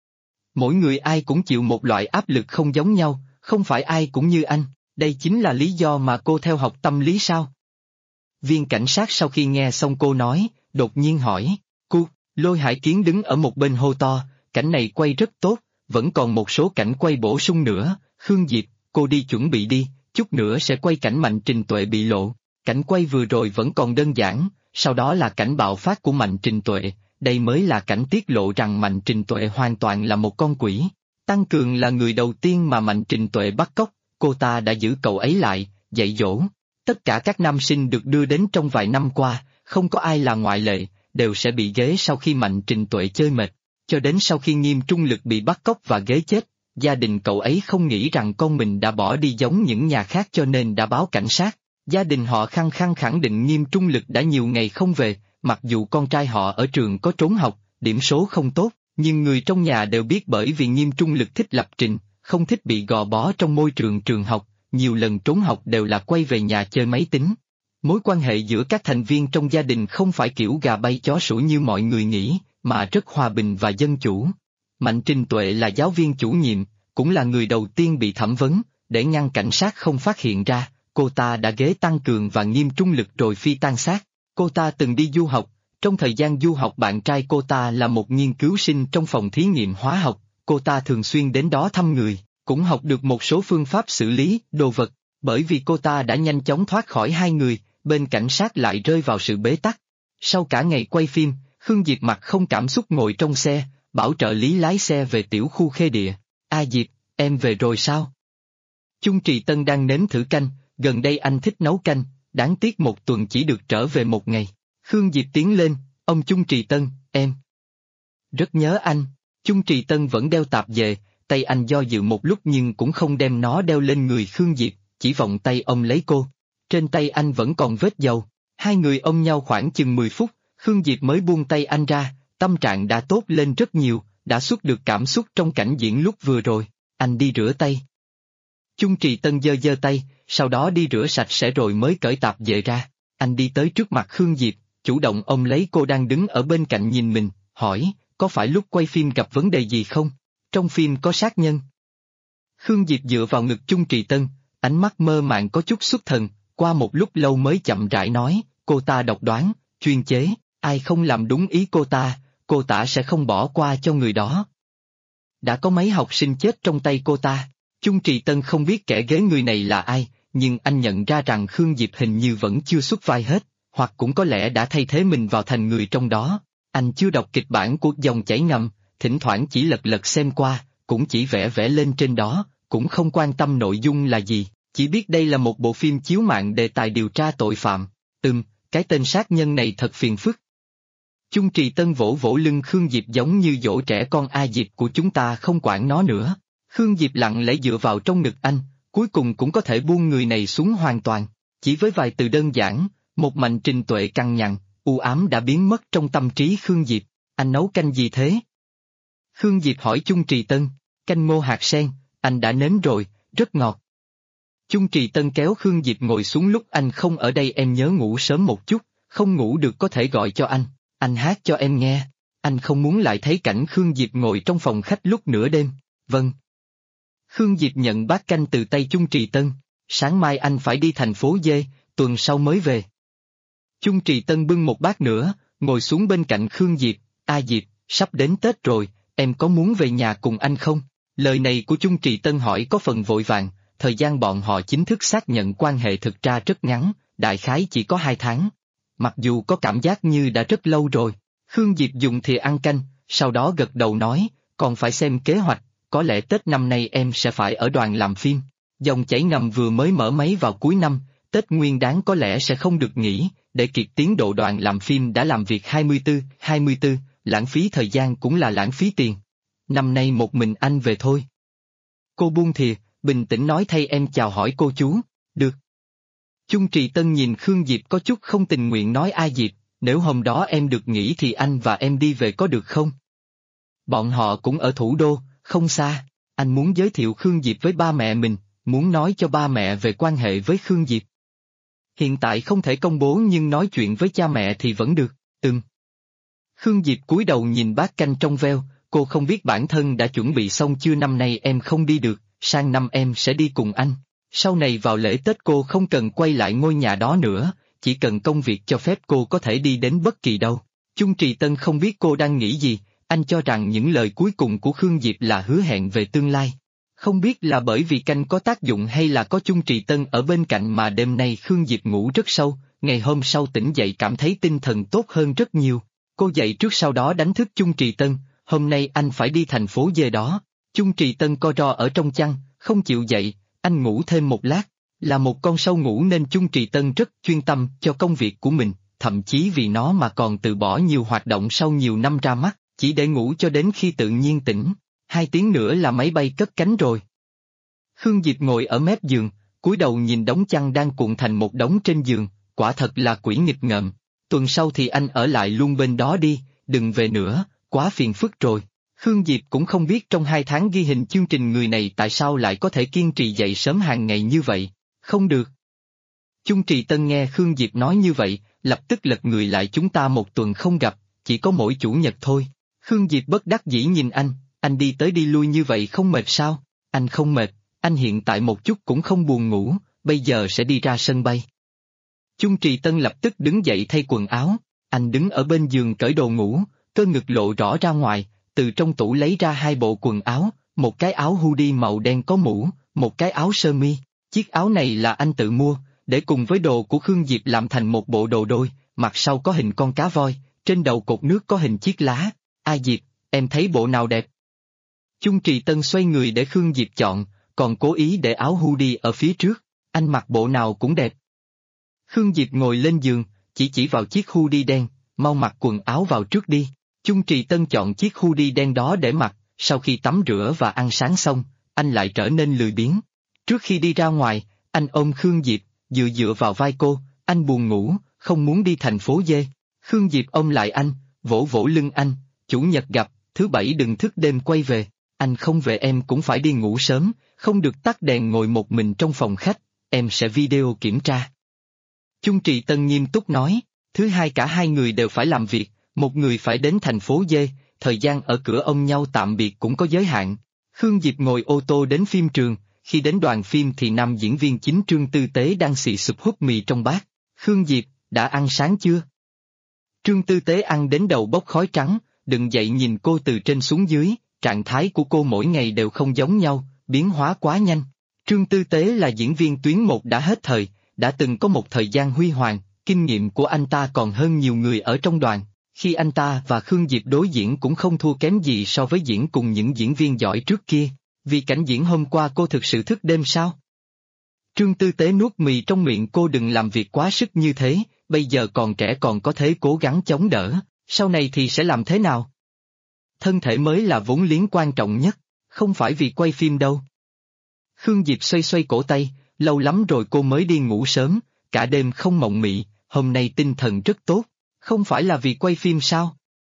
Mỗi người ai cũng chịu một loại áp lực không giống nhau, không phải ai cũng như anh, đây chính là lý do mà cô theo học tâm lý sao? Viên cảnh sát sau khi nghe xong cô nói, đột nhiên hỏi, cô, Lôi Hải Kiến đứng ở một bên hô to, cảnh này quay rất tốt, vẫn còn một số cảnh quay bổ sung nữa, Khương Diệp, cô đi chuẩn bị đi, chút nữa sẽ quay cảnh Mạnh Trình Tuệ bị lộ. Cảnh quay vừa rồi vẫn còn đơn giản, sau đó là cảnh bạo phát của Mạnh Trình Tuệ, đây mới là cảnh tiết lộ rằng Mạnh Trình Tuệ hoàn toàn là một con quỷ. Tăng Cường là người đầu tiên mà Mạnh Trình Tuệ bắt cóc, cô ta đã giữ cậu ấy lại, dạy dỗ. Tất cả các nam sinh được đưa đến trong vài năm qua, không có ai là ngoại lệ, đều sẽ bị ghế sau khi Mạnh Trình Tuệ chơi mệt. Cho đến sau khi Nghiêm Trung Lực bị bắt cóc và ghế chết, gia đình cậu ấy không nghĩ rằng con mình đã bỏ đi giống những nhà khác cho nên đã báo cảnh sát. Gia đình họ khăng khăng khẳng định Nghiêm Trung Lực đã nhiều ngày không về, mặc dù con trai họ ở trường có trốn học, điểm số không tốt, nhưng người trong nhà đều biết bởi vì Nghiêm Trung Lực thích lập trình, không thích bị gò bó trong môi trường trường học, nhiều lần trốn học đều là quay về nhà chơi máy tính. Mối quan hệ giữa các thành viên trong gia đình không phải kiểu gà bay chó sủa như mọi người nghĩ, mà rất hòa bình và dân chủ. Mạnh Trình Tuệ là giáo viên chủ nhiệm, cũng là người đầu tiên bị thẩm vấn, để ngăn cảnh sát không phát hiện ra, cô ta đã ghế Tăng Cường và Nghiêm Trung Lực rồi phi tan xác. Cô ta từng đi du học, trong thời gian du học bạn trai cô ta là một nghiên cứu sinh trong phòng thí nghiệm hóa học, cô ta thường xuyên đến đó thăm người, cũng học được một số phương pháp xử lý đồ vật, bởi vì cô ta đã nhanh chóng thoát khỏi hai người, bên cảnh sát lại rơi vào sự bế tắc. Sau cả ngày quay phim, Khương Diệp mặt không cảm xúc ngồi trong xe, bảo trợ lý lái xe về tiểu khu Khê Địa. A Diệp, em về rồi sao? Chung Trì Tân đang nếm thử canh, gần đây anh thích nấu canh, đáng tiếc một tuần chỉ được trở về một ngày. Khương Diệp tiến lên, ông Chung Trì Tân, em rất nhớ anh. Chung Trì Tân vẫn đeo tạp dề, tay anh do dự một lúc nhưng cũng không đem nó đeo lên người Khương Diệp, chỉ vòng tay ông lấy cô. Trên tay anh vẫn còn vết dầu, hai người ôm nhau khoảng chừng 10 phút, Khương Diệp mới buông tay anh ra, tâm trạng đã tốt lên rất nhiều, đã xuất được cảm xúc trong cảnh diễn lúc vừa rồi, anh đi rửa tay. Chung Trì Tân giơ giơ tay, sau đó đi rửa sạch sẽ rồi mới cởi tạp dề ra, anh đi tới trước mặt Khương Diệp, chủ động ôm lấy cô đang đứng ở bên cạnh nhìn mình, hỏi, có phải lúc quay phim gặp vấn đề gì không? Trong phim có sát nhân. Khương Diệp dựa vào ngực Chung Trì Tân, ánh mắt mơ màng có chút xuất thần, qua một lúc lâu mới chậm rãi nói, cô ta độc đoán, chuyên chế, ai không làm đúng ý cô ta sẽ không bỏ qua cho người đó. Đã có mấy học sinh chết trong tay cô ta, Chung Trì Tân không biết kẻ ghế người này là ai, nhưng anh nhận ra rằng Khương Diệp hình như vẫn chưa xuất vai hết, hoặc cũng có lẽ đã thay thế mình vào thành người trong đó. Anh chưa đọc kịch bản của Dòng Chảy Ngầm, thỉnh thoảng chỉ lật lật xem qua, cũng chỉ vẽ vẽ lên trên đó, cũng không quan tâm nội dung là gì, chỉ biết đây là một bộ phim chiếu mạng đề tài điều tra tội phạm. Cái tên sát nhân này thật phiền phức. Chung Trì Tân vỗ vỗ lưng Khương Diệp giống như dỗ trẻ con, A Diệp của chúng ta không quản nó nữa. Khương Diệp lặng lẽ dựa vào trong ngực anh, cuối cùng cũng có thể buông người này xuống hoàn toàn. Chỉ với vài từ đơn giản, một Mạnh Trình Tuệ căng nhằn, u ám đã biến mất trong tâm trí Khương Diệp. Anh nấu canh gì thế? Khương Diệp hỏi Chung Trì Tân. Canh ngô hạt sen, anh đã nếm rồi, rất ngọt. Chung Trì Tân kéo Khương Diệp ngồi xuống, lúc anh không ở đây em nhớ ngủ sớm một chút, không ngủ được có thể gọi cho anh hát cho em nghe. Anh không muốn lại thấy cảnh Khương Diệp ngồi trong phòng khách lúc nửa đêm. Vâng. Khương Diệp nhận bát canh từ tay Chung Trì Tân, sáng mai anh phải đi thành phố D, tuần sau mới về. Chung Trì Tân bưng một bát nữa, ngồi xuống bên cạnh Khương Diệp, A Diệp, sắp đến Tết rồi, em có muốn về nhà cùng anh không? Lời này của Chung Trì Tân hỏi có phần vội vàng, thời gian bọn họ chính thức xác nhận quan hệ thực ra rất ngắn, đại khái chỉ có 2 tháng. Mặc dù có cảm giác như đã rất lâu rồi, Khương Diệp dùng thìa ăn canh, sau đó gật đầu nói, còn phải xem kế hoạch, có lẽ Tết năm nay em sẽ phải ở đoàn làm phim. Dòng Chảy Ngầm vừa mới mở máy vào cuối năm, Tết Nguyên Đán có lẽ sẽ không được nghỉ, để kịp tiến độ đoàn làm phim đã làm việc 24, lãng phí thời gian cũng là lãng phí tiền. Năm nay một mình anh về thôi. Cô buông thìa, bình tĩnh nói thay em chào hỏi cô chú, được. Chung Trì Tân nhìn Khương Diệp có chút không tình nguyện nói, A Diệp, nếu hôm đó em được nghỉ thì anh và em đi về có được không? Bọn họ cũng ở thủ đô, không xa, anh muốn giới thiệu Khương Diệp với ba mẹ mình, muốn nói cho ba mẹ về quan hệ với Khương Diệp. Hiện tại không thể công bố nhưng nói chuyện với cha mẹ thì vẫn được, Khương Diệp cúi đầu nhìn bát canh trong veo, cô không biết bản thân đã chuẩn bị xong chưa. Năm nay em không đi được, sang năm em sẽ đi cùng anh. Sau này vào lễ Tết cô không cần quay lại ngôi nhà đó nữa, chỉ cần công việc cho phép cô có thể đi đến bất kỳ đâu. Chung Trì Tân không biết cô đang nghĩ gì, anh cho rằng những lời cuối cùng của Khương Diệp là hứa hẹn về tương lai. Không biết là bởi vì canh có tác dụng hay là có Chung Trì Tân ở bên cạnh mà đêm nay Khương Diệp ngủ rất sâu, ngày hôm sau tỉnh dậy cảm thấy tinh thần tốt hơn rất nhiều. Cô dậy trước sau đó đánh thức Chung Trì Tân, hôm nay anh phải đi thành phố Dê đó. Chung Trì Tân co ro ở trong chăn, không chịu dậy, anh ngủ thêm một lát. Là một con sâu ngủ nên Chung Trì Tân rất chuyên tâm cho công việc của mình, thậm chí vì nó mà còn từ bỏ nhiều hoạt động sau nhiều năm ra mắt, chỉ để ngủ cho đến khi tự nhiên tỉnh. 2 tiếng nữa là máy bay cất cánh rồi. Khương Diệp ngồi ở mép giường, cúi đầu nhìn đống chăn đang cuộn thành một đống trên giường, quả thật là quỷ nghịch ngợm. Tuần sau thì anh ở lại luôn bên đó đi, đừng về nữa, quá phiền phức rồi. Khương Diệp cũng không biết trong 2 tháng ghi hình chương trình người này tại sao lại có thể kiên trì dậy sớm hàng ngày như vậy. Không được. Chung Trì Tân nghe Khương Diệp nói như vậy, lập tức lật người lại. Chúng ta một tuần không gặp, chỉ có mỗi chủ nhật thôi. Khương Diệp bất đắc dĩ nhìn anh đi tới đi lui như vậy không mệt sao? Anh không mệt, anh hiện tại một chút cũng không buồn ngủ, bây giờ sẽ đi ra sân bay. Chung Trì Tân lập tức đứng dậy thay quần áo, anh đứng ở bên giường cởi đồ ngủ, cơ ngực lộ rõ ra ngoài, từ trong tủ lấy ra 2 bộ quần áo, một cái áo hoodie màu đen có mũ, một cái áo sơ mi. Chiếc áo này là anh tự mua, để cùng với đồ của Khương Diệp làm thành một bộ đồ đôi, mặt sau có hình con cá voi, trên đầu cột nước có hình chiếc lá. Diệp, em thấy bộ nào đẹp? Chung Trì Tân xoay người để Khương Diệp chọn, còn cố ý để áo hoodie ở phía trước, anh mặc bộ nào cũng đẹp. Khương Diệp ngồi lên giường, chỉ vào chiếc hoodie đen, mau mặc quần áo vào trước đi. Chung Trì Tân chọn chiếc hoodie đen đó để mặc, sau khi tắm rửa và ăn sáng xong, anh lại trở nên lười biếng. Trước khi đi ra ngoài, anh ôm Khương Diệp, dựa vào vai cô, anh buồn ngủ, không muốn đi thành phố Dê. Khương Diệp ôm lại anh, vỗ vỗ lưng anh, chủ nhật gặp, thứ bảy đừng thức đêm quay về. Anh không về em cũng phải đi ngủ sớm, không được tắt đèn ngồi một mình trong phòng khách, em sẽ video kiểm tra. Chung Trì Tân nghiêm túc nói, thứ hai cả 2 người đều phải làm việc, một người phải đến thành phố Dê, thời gian ở cửa ông nhau tạm biệt cũng có giới hạn. Khương Diệp ngồi ô tô đến phim trường, khi đến đoàn phim thì nam diễn viên chính Trương Tư Tế đang xì sụp húp mì trong bát. Khương Diệp, đã ăn sáng chưa? Trương Tư Tế ăn đến đầu bốc khói trắng, đứng dậy nhìn cô từ trên xuống dưới, trạng thái của cô mỗi ngày đều không giống nhau, biến hóa quá nhanh. Trương Tư Tế là diễn viên tuyến 1 đã hết thời, đã từng có một thời gian huy hoàng, kinh nghiệm của anh ta còn hơn nhiều người ở trong đoàn. Khi anh ta và Khương Diệp đối diễn cũng không thua kém gì so với diễn cùng những diễn viên giỏi trước kia. Vì cảnh diễn hôm qua cô thực sự thức đêm sao? Trương Tư Tế nuốt mì trong miệng, cô đừng làm việc quá sức như thế, bây giờ còn trẻ còn có thể cố gắng chống đỡ, sau này thì sẽ làm thế nào? Thân thể mới là vốn liếng quan trọng nhất, không phải vì quay phim đâu. Khương Diệp xoay xoay cổ tay, lâu lắm rồi cô mới đi ngủ sớm, cả đêm không mộng mị, hôm nay tinh thần rất tốt, không phải là vì quay phim sao?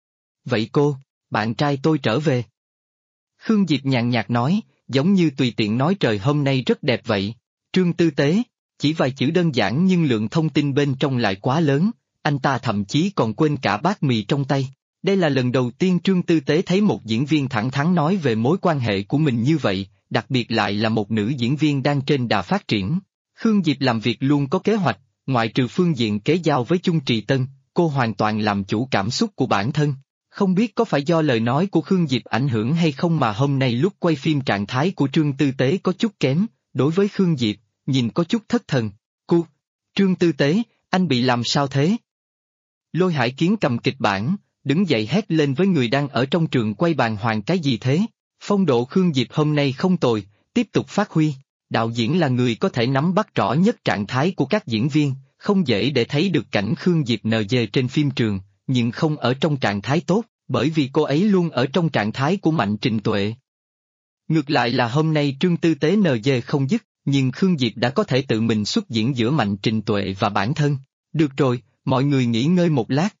Vậy cô, bạn trai tôi trở về. Khương Diệp nhàn nhạt nói, giống như tùy tiện nói trời hôm nay rất đẹp vậy. Trương Tư Tế, chỉ vài chữ đơn giản nhưng lượng thông tin bên trong lại quá lớn, anh ta thậm chí còn quên cả bát mì trong tay. Đây là lần đầu tiên Trương Tư Tế thấy một diễn viên thẳng thắn nói về mối quan hệ của mình như vậy, đặc biệt lại là một nữ diễn viên đang trên đà phát triển. Khương Diệp làm việc luôn có kế hoạch, ngoại trừ phương diện kế giao với Chung Trì Tân, cô hoàn toàn làm chủ cảm xúc của bản thân. Không biết có phải do lời nói của Khương Diệp ảnh hưởng hay không mà hôm nay lúc quay phim trạng thái của Trương Tư Tế có chút kém, đối với Khương Diệp, nhìn có chút thất thần. Cô, Trương Tư Tế, anh bị làm sao thế? Lôi Hải Kiến cầm kịch bản, đứng dậy hét lên với người đang ở trong trường quay bàng hoàng cái gì thế? Phong độ Khương Diệp hôm nay không tồi, tiếp tục phát huy. Đạo diễn là người có thể nắm bắt rõ nhất trạng thái của các diễn viên, không dễ để thấy được cảnh Khương Diệp NG trên phim trường, nhưng không ở trong trạng thái tốt, bởi vì cô ấy luôn ở trong trạng thái của Mạnh Trình Tuệ. Ngược lại là hôm nay Trương Tư Tế NG không dứt, nhưng Khương Diệp đã có thể tự mình xuất diễn giữa Mạnh Trình Tuệ và bản thân. Được rồi, mọi người nghỉ ngơi một lát.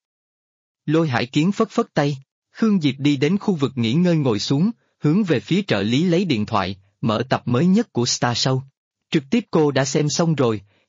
Lôi Hải Kiến phất phất tay, Khương Diệp đi đến khu vực nghỉ ngơi ngồi xuống, hướng về phía trợ lý lấy điện thoại, mở tập mới nhất của Star Show. Trực tiếp cô đã xem xong rồi,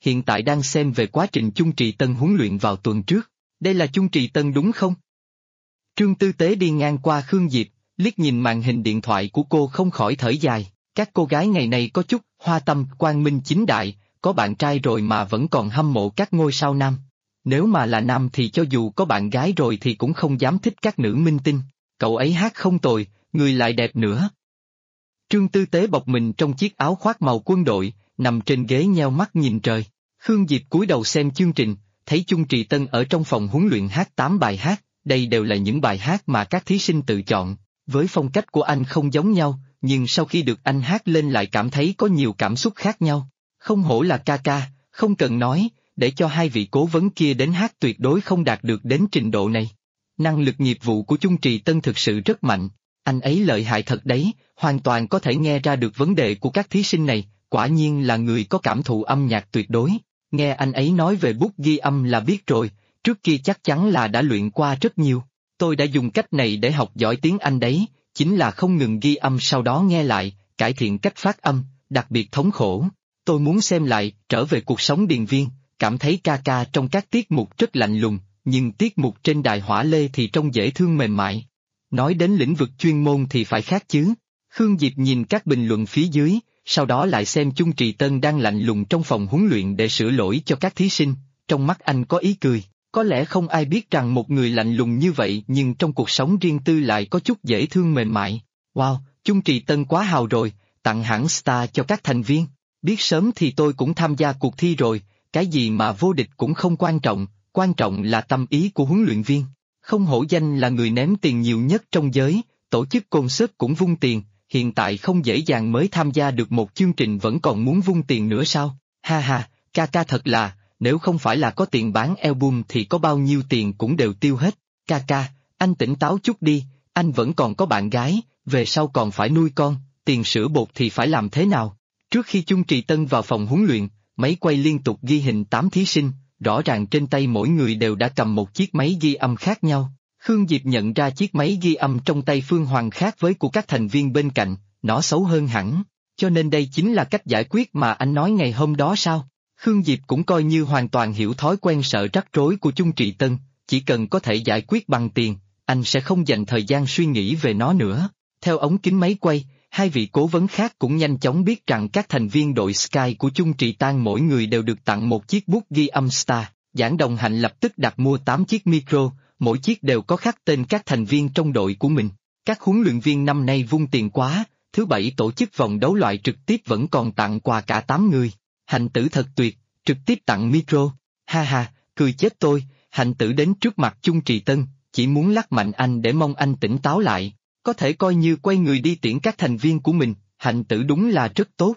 hiện tại đang xem về quá trình Chung Trì Tân huấn luyện vào tuần trước. Đây là Chung Trì Tân đúng không? Trương Tư Tế đi ngang qua Khương Diệp, liếc nhìn màn hình điện thoại của cô không khỏi thở dài. Các cô gái ngày này có chút hoa tâm, quang minh chính đại, có bạn trai rồi mà vẫn còn hâm mộ các ngôi sao nam. Nếu mà là nam thì cho dù có bạn gái rồi thì cũng không dám thích các nữ minh tinh. Cậu ấy hát không tồi, người lại đẹp nữa. Trương Tư Tế bọc mình trong chiếc áo khoác màu quân đội, nằm trên ghế nheo mắt nhìn trời. Khương Diệp cúi đầu xem chương trình, thấy Chung Trì Tân ở trong phòng huấn luyện hát 8 bài hát, đây đều là những bài hát mà các thí sinh tự chọn. Với phong cách của anh không giống nhau, nhưng sau khi được anh hát lên lại cảm thấy có nhiều cảm xúc khác nhau. Không hổ là ca ca, không cần nói, để cho hai vị cố vấn kia đến hát tuyệt đối không đạt được đến trình độ này. Năng lực nghiệp vụ của Chung Trì Tân thực sự rất mạnh, anh ấy lợi hại thật đấy, hoàn toàn có thể nghe ra được vấn đề của các thí sinh này, quả nhiên là người có cảm thụ âm nhạc tuyệt đối. Nghe anh ấy nói về bút ghi âm là biết rồi, trước kia chắc chắn là đã luyện qua rất nhiều. Tôi đã dùng cách này để học giỏi tiếng Anh đấy, chính là không ngừng ghi âm sau đó nghe lại, cải thiện cách phát âm, đặc biệt thống khổ. Tôi muốn xem lại, trở về cuộc sống điền viên, cảm thấy ca ca trong các tiết mục rất lạnh lùng, nhưng tiết mục trên đài Hỏa Lê thì trông dễ thương mềm mại. Nói đến lĩnh vực chuyên môn thì phải khác chứ. Khương Diệp nhìn các bình luận phía dưới, sau đó lại xem Chung Trì Tân đang lạnh lùng trong phòng huấn luyện để sửa lỗi cho các thí sinh, trong mắt anh có ý cười. Có lẽ không ai biết rằng một người lạnh lùng như vậy nhưng trong cuộc sống riêng tư lại có chút dễ thương mềm mại. Wow, Chung Trì Tân quá hào rồi, tặng hẳn star cho các thành viên. Biết sớm thì tôi cũng tham gia cuộc thi rồi, cái gì mà vô địch cũng không quan trọng là tâm ý của huấn luyện viên. Không hổ danh là người ném tiền nhiều nhất trong giới, tổ chức concert cũng vung tiền, hiện tại không dễ dàng mới tham gia được một chương trình vẫn còn muốn vung tiền nữa sao? Ha ha, ca ca thật là, nếu không phải là có tiền bán album thì có bao nhiêu tiền cũng đều tiêu hết. Ca ca, anh tỉnh táo chút đi, anh vẫn còn có bạn gái, về sau còn phải nuôi con, tiền sữa bột thì phải làm thế nào? Trước khi Chung Trì Tân vào phòng huấn luyện, máy quay liên tục ghi hình 8 thí sinh, rõ ràng trên tay mỗi người đều đã cầm một chiếc máy ghi âm khác nhau. Khương Diệp nhận ra chiếc máy ghi âm trong tay Phương Hoàng khác với của các thành viên bên cạnh, nó xấu hơn hẳn, cho nên đây chính là cách giải quyết mà anh nói ngày hôm đó sao? Khương Diệp cũng coi như hoàn toàn hiểu thói quen sợ rắc rối của Chung Trì Tân, chỉ cần có thể giải quyết bằng tiền, anh sẽ không dành thời gian suy nghĩ về nó nữa. Theo ống kính máy quay, hai vị cố vấn khác cũng nhanh chóng biết rằng các thành viên đội Sky của Chung Trì Tan mỗi người đều được tặng một chiếc bút ghi âm Star. Giảng Đồng Hạnh lập tức đặt mua 8 chiếc micro, mỗi chiếc đều có khắc tên các thành viên trong đội của mình. Các huấn luyện viên năm nay vung tiền quá, thứ bảy tổ chức vòng đấu loại trực tiếp vẫn còn tặng quà cả 8 người. Hạnh Tử thật tuyệt, trực tiếp tặng micro. Ha ha, cười chết tôi, Hạnh Tử đến trước mặt Chung Trì Tân, chỉ muốn lắc mạnh anh để mong anh tỉnh táo lại. Có thể coi như quay người đi tiễn các thành viên của mình, Hạnh Tử đúng là rất tốt.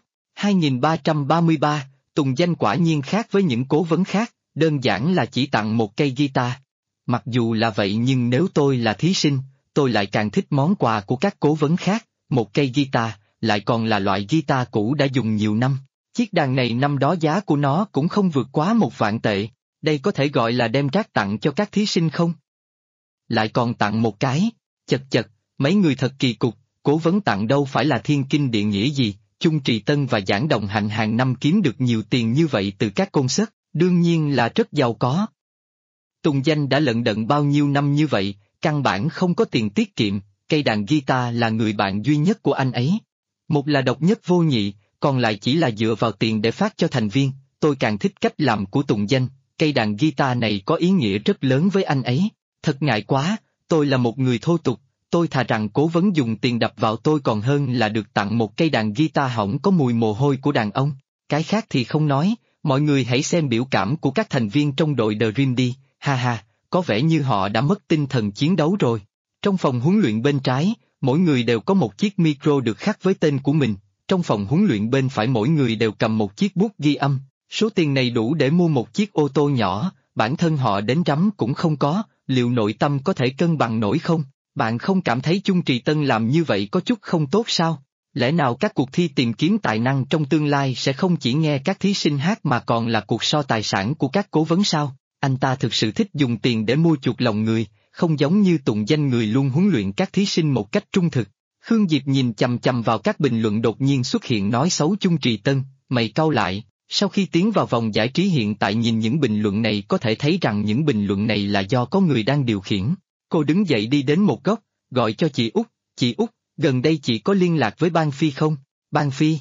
2333, Tùng Danh quả nhiên khác với những cố vấn khác, đơn giản là chỉ tặng một cây guitar. Mặc dù là vậy nhưng nếu tôi là thí sinh, tôi lại càng thích món quà của các cố vấn khác, một cây guitar, lại còn là loại guitar cũ đã dùng nhiều năm. Chiếc đàn này năm đó giá của nó cũng không vượt quá 1 vạn tệ, đây có thể gọi là đem rác tặng cho các thí sinh không? Lại còn tặng một cái, chật chật, mấy người thật kỳ cục, cố vấn tặng đâu phải là thiên kinh địa nghĩa gì, Chung Trì Tân và Giảng Đồng Hạnh hàng năm kiếm được nhiều tiền như vậy từ các concert, đương nhiên là rất giàu có. Tùng Danh đã lận đận bao nhiêu năm như vậy, căn bản không có tiền tiết kiệm, cây đàn guitar là người bạn duy nhất của anh ấy. Một là độc nhất vô nhị, còn lại chỉ là dựa vào tiền để phát cho thành viên, tôi càng thích cách làm của Tùng Danh, cây đàn guitar này có ý nghĩa rất lớn với anh ấy. Thật ngại quá, tôi là một người thô tục, tôi thà rằng cố vấn dùng tiền đập vào tôi còn hơn là được tặng một cây đàn guitar hỏng có mùi mồ hôi của đàn ông. Cái khác thì không nói, mọi người hãy xem biểu cảm của các thành viên trong đội The Dream đi, ha ha, có vẻ như họ đã mất tinh thần chiến đấu rồi. Trong phòng huấn luyện bên trái, mỗi người đều có một chiếc micro được khắc với tên của mình, trong phòng huấn luyện bên phải mỗi người đều cầm một chiếc bút ghi âm, số tiền này đủ để mua một chiếc ô tô nhỏ, bản thân họ đến rắm cũng không có, liệu nội tâm có thể cân bằng nổi không? Bạn không cảm thấy Chung Trì Tân làm như vậy có chút không tốt sao? Lẽ nào các cuộc thi tìm kiếm tài năng trong tương lai sẽ không chỉ nghe các thí sinh hát mà còn là cuộc so tài sản của các cố vấn sao? Anh ta thực sự thích dùng tiền để mua chuộc lòng người, không giống như Tùng Danh người luôn huấn luyện các thí sinh một cách trung thực. Khương Diệp nhìn chằm chằm vào các bình luận đột nhiên xuất hiện nói xấu Chung Trì Tân, mày cau lại, Sau khi tiến vào vòng giải trí hiện tại nhìn những bình luận này có thể thấy rằng những bình luận này là do có người đang điều khiển. Cô đứng dậy đi đến một góc, gọi cho chị Út, gần đây chị có liên lạc với Ban Phi không? Ban Phi?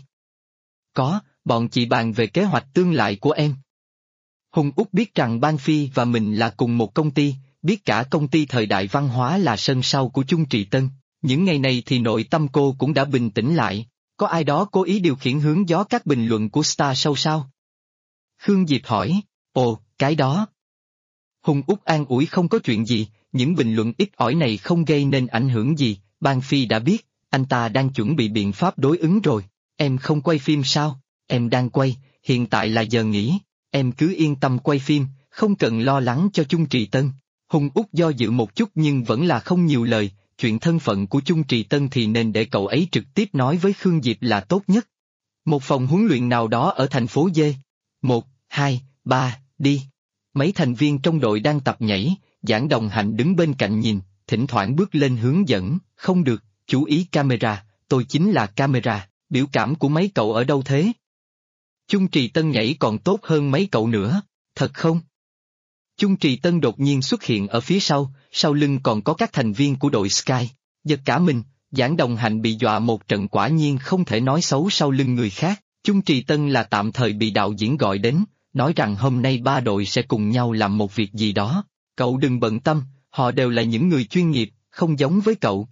Có, bọn chị bàn về kế hoạch tương lai của em. Hùng Út biết rằng Ban Phi và mình là cùng một công ty, biết cả công ty Thời Đại Văn Hóa là sân sau của Chung Trì Tân. Những ngày này thì nội tâm cô cũng đã bình tĩnh lại. Có ai đó cố ý điều khiển hướng gió các bình luận của Star Show sao? Khương Diệp hỏi, ồ, cái đó. Hùng Út an ủi không có chuyện gì, những bình luận ít ỏi này không gây nên ảnh hưởng gì, Ban Phi đã biết, anh ta đang chuẩn bị biện pháp đối ứng rồi. Em không quay phim sao? Em đang quay, hiện tại là giờ nghỉ, em cứ yên tâm quay phim, không cần lo lắng cho Chung Trì Tân. Hùng Út do dự một chút nhưng vẫn là không nhiều lời, chuyện thân phận của Chung Trì Tân thì nên để cậu ấy trực tiếp nói với Khương Diệp là tốt nhất. Một phòng huấn luyện nào đó ở thành phố D. 1, 2, 3, đi. Mấy thành viên trong đội đang tập nhảy, Giảng Đồng Hạnh đứng bên cạnh nhìn, thỉnh thoảng bước lên hướng dẫn, không được, chú ý camera, tôi chính là camera, biểu cảm của mấy cậu ở đâu thế? Chung Trì Tân nhảy còn tốt hơn mấy cậu nữa, thật không? Chung Trì Tân đột nhiên xuất hiện ở phía sau lưng còn có các thành viên của đội Sky, giật cả mình, Giảng Đồng Hạnh bị dọa một trận quả nhiên không thể nói xấu sau lưng người khác, Chung Trì Tân là tạm thời bị đạo diễn gọi đến, nói rằng hôm nay ba đội sẽ cùng nhau làm một việc gì đó, cậu đừng bận tâm, họ đều là những người chuyên nghiệp, không giống với cậu.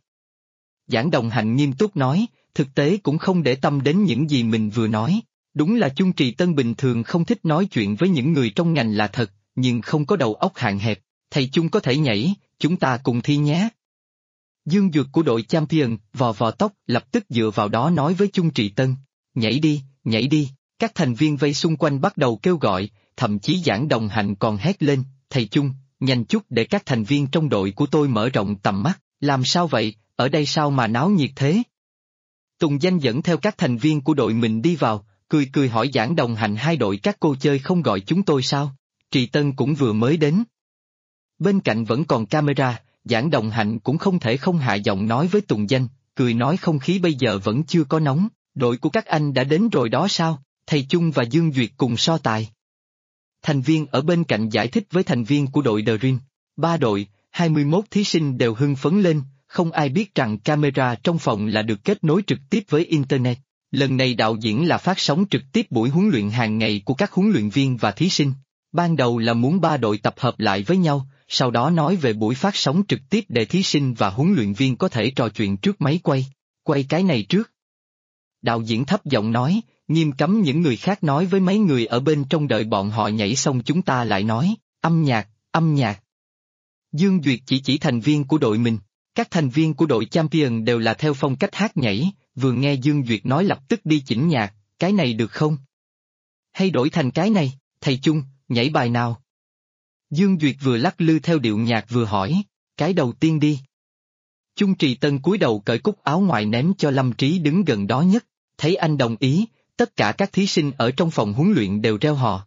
Giảng Đồng Hạnh nghiêm túc nói, thực tế cũng không để tâm đến những gì mình vừa nói, đúng là Chung Trì Tân bình thường không thích nói chuyện với những người trong ngành là thật, nhưng không có đầu óc hạn hẹp, thầy Chung có thể nhảy, chúng ta cùng thi nhé. Dương Duật của đội Champion, vò tóc, lập tức dựa vào đó nói với Chung Trì Tân, nhảy đi, các thành viên vây xung quanh bắt đầu kêu gọi, thậm chí Giảng Đồng Hạnh còn hét lên, thầy Chung, nhanh chút để các thành viên trong đội của tôi mở rộng tầm mắt, làm sao vậy, ở đây sao mà náo nhiệt thế? Tùng Danh dẫn theo các thành viên của đội mình đi vào, cười hỏi Giảng Đồng Hạnh hai đội các cô chơi không gọi chúng tôi sao? Trì Tân cũng vừa mới đến. Bên cạnh vẫn còn camera, Giảng Đồng Hạnh cũng không thể không hạ giọng nói với Tùng Danh, cười nói không khí bây giờ vẫn chưa có nóng, đội của các anh đã đến rồi đó sao, thầy Chung và Dương Duyệt cùng so tài. Thành viên ở bên cạnh giải thích với thành viên của đội Dream, 3 đội, 21 thí sinh đều hưng phấn lên, không ai biết rằng camera trong phòng là được kết nối trực tiếp với Internet. Lần này đạo diễn là phát sóng trực tiếp buổi huấn luyện hàng ngày của các huấn luyện viên và thí sinh. Ban đầu là muốn 3 đội tập hợp lại với nhau, sau đó nói về buổi phát sóng trực tiếp để thí sinh và huấn luyện viên có thể trò chuyện trước máy quay cái này trước. Đạo diễn thấp giọng nói, nghiêm cấm những người khác nói với mấy người ở bên trong đợi bọn họ nhảy xong chúng ta lại nói, âm nhạc. Dương Duyệt chỉ thành viên của đội mình, các thành viên của đội Champion đều là theo phong cách hát nhảy, vừa nghe Dương Duyệt nói lập tức đi chỉnh nhạc, cái này được không? Hay đổi thành cái này, thầy Chung, nhảy bài nào? Dương Duyệt vừa lắc lư theo điệu nhạc vừa hỏi, cái đầu tiên đi. Chung Trì Tân cúi đầu cởi cúc áo ngoài ném cho Lâm Trí đứng gần đó nhất, thấy anh đồng ý, tất cả các thí sinh ở trong phòng huấn luyện đều reo hò,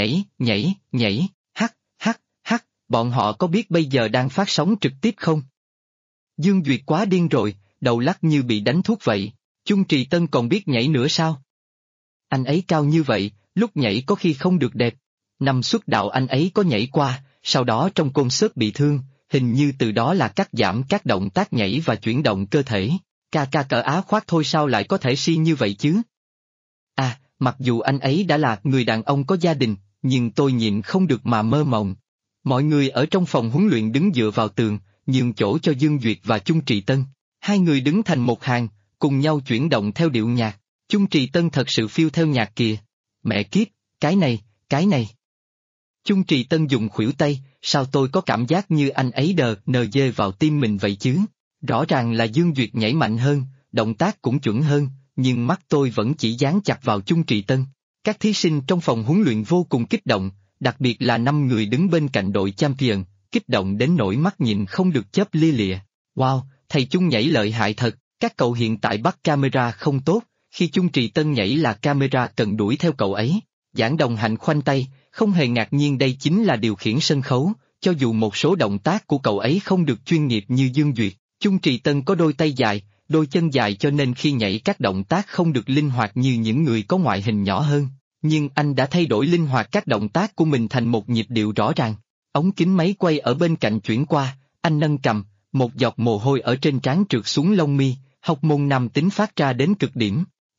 nhảy, hắt, bọn họ có biết bây giờ đang phát sóng trực tiếp không? Dương Duyệt quá điên rồi, đầu lắc như bị đánh thuốc vậy, Chung Trì Tân còn biết nhảy nữa sao? Anh ấy cao như vậy, lúc nhảy có khi không được đẹp. Năm xuất đạo anh ấy có nhảy qua, sau đó trong concert bị thương, hình như từ đó là cắt giảm các động tác nhảy và chuyển động cơ thể. Ca cỡ Á khoát thôi sao lại có thể si như vậy chứ? À, mặc dù anh ấy đã là người đàn ông có gia đình, nhưng tôi nhịn không được mà mơ mộng. Mọi người ở trong phòng huấn luyện đứng dựa vào tường, nhường chỗ cho Dương Duyệt và Chung Trì Tân. Hai người đứng thành một hàng, cùng nhau chuyển động theo điệu nhạc. Chung Trì Tân thật sự phiêu theo nhạc kìa. Mẹ kiếp, cái này. Chung Trì Tân dùng khuỷu tay, sao tôi có cảm giác như anh ấy NG vào tim mình vậy chứ? Rõ ràng là Dương Duyệt nhảy mạnh hơn, động tác cũng chuẩn hơn, nhưng mắt tôi vẫn chỉ dán chặt vào Chung Trì Tân. Các thí sinh trong phòng huấn luyện vô cùng kích động, đặc biệt là 5 người đứng bên cạnh đội Champion, kích động đến nỗi mắt nhìn không được chớp lia lịa. Wow, thầy Chung nhảy lợi hại thật, các cậu hiện tại bắt camera không tốt, khi Chung Trì Tân nhảy là camera cần đuổi theo cậu ấy. Giảng Đồng Hạnh khoanh tay, không hề ngạc nhiên đây chính là điều khiển sân khấu, cho dù một số động tác của cậu ấy không được chuyên nghiệp như Dương Duyệt, Chung Trì Tân có đôi tay dài, đôi chân dài cho nên khi nhảy các động tác không được linh hoạt như những người có ngoại hình nhỏ hơn. nhưng anh đã thay đổi linh hoạt các động tác của mình thành một nhịp điệu rõ ràng. Ống kính máy quay ở bên cạnh chuyển qua, anh nâng cầm, một giọt mồ hôi ở trên trán trượt xuống lông mi, hóc môn nam tính phát ra đến cực điểm.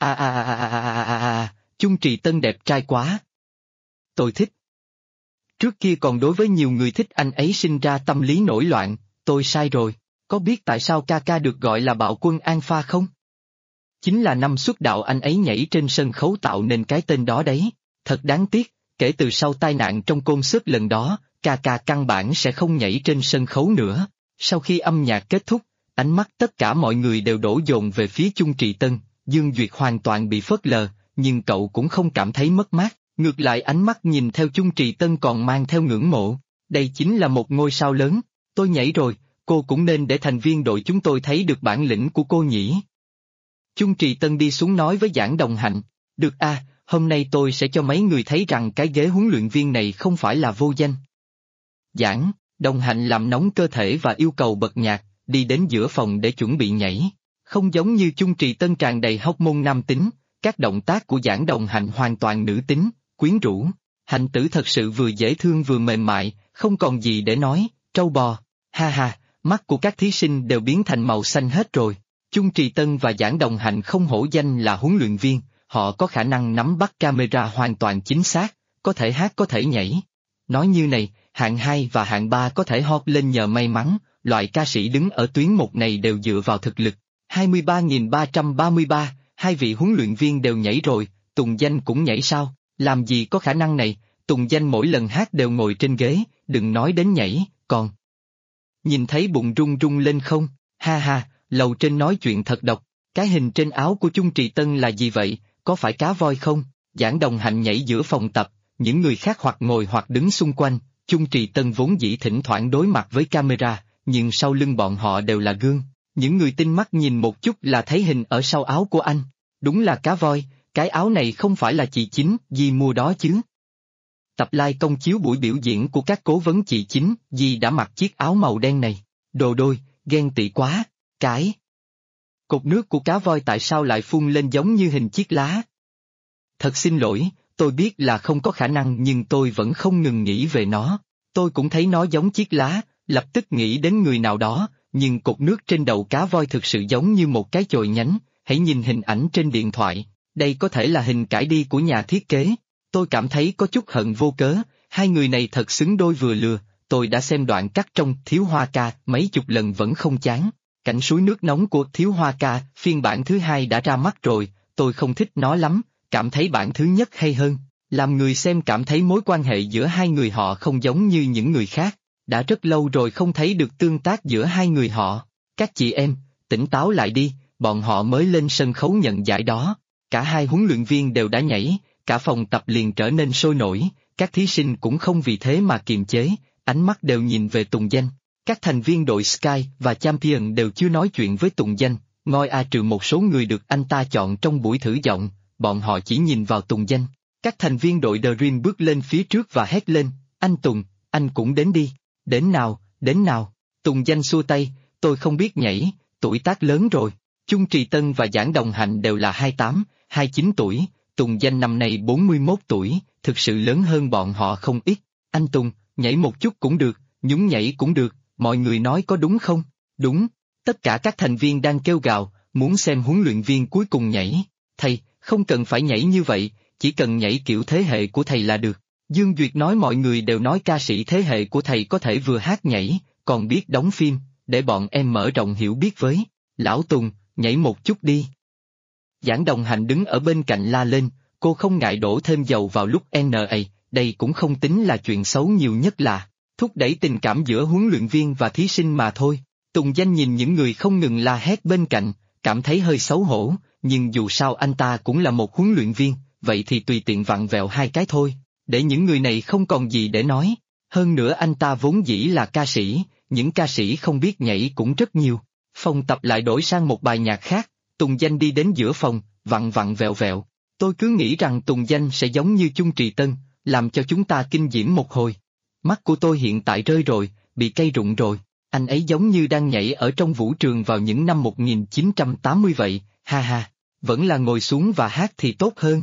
Chung Trì Tân đẹp trai quá. Tôi thích. Trước kia còn đối với nhiều người thích anh ấy sinh ra tâm lý nổi loạn, tôi sai rồi. Có biết tại sao ca ca được gọi là bạo quân Alpha không? Chính là năm xuất đạo anh ấy nhảy trên sân khấu tạo nên cái tên đó đấy. Thật đáng tiếc, kể từ sau tai nạn trong concert lần đó, ca ca căn bản sẽ không nhảy trên sân khấu nữa. Sau khi âm nhạc kết thúc, ánh mắt tất cả mọi người đều đổ dồn về phía Chung Trì Tân, Dương Duyệt hoàn toàn bị phớt lờ, nhưng cậu cũng không cảm thấy mất mát, ngược lại ánh mắt nhìn theo Chung Trì Tân còn mang theo ngưỡng mộ. Đây chính là một ngôi sao lớn, tôi nhảy rồi, cô cũng nên để thành viên đội chúng tôi thấy được bản lĩnh của cô nhỉ. Chung Trì Tân đi xuống nói với Giảng Đồng Hạnh, được hôm nay tôi sẽ cho mấy người thấy rằng cái ghế huấn luyện viên này không phải là vô danh. Giảng Đồng Hạnh làm nóng cơ thể và yêu cầu bật nhạc, đi đến giữa phòng để chuẩn bị nhảy. Không giống như Chung Trì Tân tràn đầy hóc môn nam tính, các động tác của Giảng Đồng Hạnh hoàn toàn nữ tính, quyến rũ. Hạnh tử thật sự vừa dễ thương vừa mềm mại, không còn gì để nói, trâu bò. Ha, mắt của các thí sinh đều biến thành màu xanh hết rồi. Chung Trì Tân và Giảng Đồng Hạnh không hổ danh là huấn luyện viên, họ có khả năng nắm bắt camera hoàn toàn chính xác, có thể hát có thể nhảy. Nói như này, hạng 2 và hạng 3 có thể hót lên nhờ may mắn, loại ca sĩ đứng ở tuyến 1 này đều dựa vào thực lực. 23.333, hai vị huấn luyện viên đều nhảy rồi, Tùng Danh cũng nhảy sao, làm gì có khả năng này, Tùng Danh mỗi lần hát đều ngồi trên ghế, đừng nói đến nhảy, còn nhìn thấy bụng rung rung lên không, ha, lầu trên nói chuyện thật độc, cái hình trên áo của Chung Trì Tân là gì vậy, có phải cá voi không? Giảng Đồng Hạnh nhảy giữa phòng tập, những người khác hoặc ngồi hoặc đứng xung quanh, Chung Trì Tân vốn dĩ thỉnh thoảng đối mặt với camera, nhưng sau lưng bọn họ đều là gương, những người tinh mắt nhìn một chút là thấy hình ở sau áo của anh, đúng là cá voi, cái áo này không phải là chị Chính, Di mua đó chứ. Tập live công chiếu buổi biểu diễn của các cố vấn chị Chính, Di đã mặc chiếc áo màu đen này, đồ đôi, ghen tị quá, cái cột nước của cá voi tại sao lại phun lên giống như hình chiếc lá? Thật xin lỗi, tôi biết là không có khả năng nhưng tôi vẫn không ngừng nghĩ về nó, tôi cũng thấy nó giống chiếc lá, lập tức nghĩ đến người nào đó, nhưng cột nước trên đầu cá voi thực sự giống như một cái chồi nhánh, hãy nhìn hình ảnh trên điện thoại, đây có thể là hình cải đi của nhà thiết kế, tôi cảm thấy có chút hận vô cớ, hai người này thật xứng đôi vừa lừa, tôi đã xem đoạn cắt trong Thiếu Hoa Ca mấy chục lần vẫn không chán. Cảnh suối nước nóng của Thiếu Hoa Ca, phiên bản thứ 2 đã ra mắt rồi, tôi không thích nó lắm, cảm thấy bản thứ nhất hay hơn, làm người xem cảm thấy mối quan hệ giữa hai người họ không giống như những người khác, đã rất lâu rồi không thấy được tương tác giữa hai người họ, các chị em, tỉnh táo lại đi, bọn họ mới lên sân khấu nhận giải đó, cả hai huấn luyện viên đều đã nhảy, cả phòng tập liền trở nên sôi nổi, các thí sinh cũng không vì thế mà kiềm chế, ánh mắt đều nhìn về Tùng Danh. Các thành viên đội Sky và Champion đều chưa nói chuyện với Tùng Danh, ngôi trừ một số người được anh ta chọn trong buổi thử giọng, bọn họ chỉ nhìn vào Tùng Danh. Các thành viên đội The Dream bước lên phía trước và hét lên, anh Tùng, anh cũng đến đi, đến nào, Tùng Danh xua tay, tôi không biết nhảy, tuổi tác lớn rồi, Chung Trì Tân và Giảng Đồng Hạnh đều là 28, 29 tuổi, Tùng Danh năm nay 41 tuổi, thực sự lớn hơn bọn họ không ít, anh Tùng, nhảy một chút cũng được, nhún nhảy cũng được. Mọi người nói có đúng không? Đúng, tất cả các thành viên đang kêu gào, muốn xem huấn luyện viên cuối cùng nhảy. Thầy, không cần phải nhảy như vậy, chỉ cần nhảy kiểu thế hệ của thầy là được. Dương Duyệt nói mọi người đều nói ca sĩ thế hệ của thầy có thể vừa hát nhảy, còn biết đóng phim, để bọn em mở rộng hiểu biết với. Lão Tùng, nhảy một chút đi. Giảng Đồng Hạnh đứng ở bên cạnh la lên, cô không ngại đổ thêm dầu vào lúc NA, đây cũng không tính là chuyện xấu nhiều nhất là thúc đẩy tình cảm giữa huấn luyện viên và thí sinh mà thôi. Tùng Danh nhìn những người không ngừng la hét bên cạnh, cảm thấy hơi xấu hổ, nhưng dù sao anh ta cũng là một huấn luyện viên, vậy thì tùy tiện vặn vẹo hai cái thôi, để những người này không còn gì để nói. Hơn nữa anh ta vốn dĩ là ca sĩ, những ca sĩ không biết nhảy cũng rất nhiều. Phòng tập lại đổi sang một bài nhạc khác, Tùng Danh đi đến giữa phòng, vặn vặn vẹo vẹo. Tôi cứ nghĩ rằng Tùng Danh sẽ giống như Chung Trì Tân, làm cho chúng ta kinh diễm một hồi. Mắt của tôi hiện tại rơi rồi, bị cây rụng rồi, anh ấy giống như đang nhảy ở trong vũ trường vào những năm 1980 vậy, ha, vẫn là ngồi xuống và hát thì tốt hơn.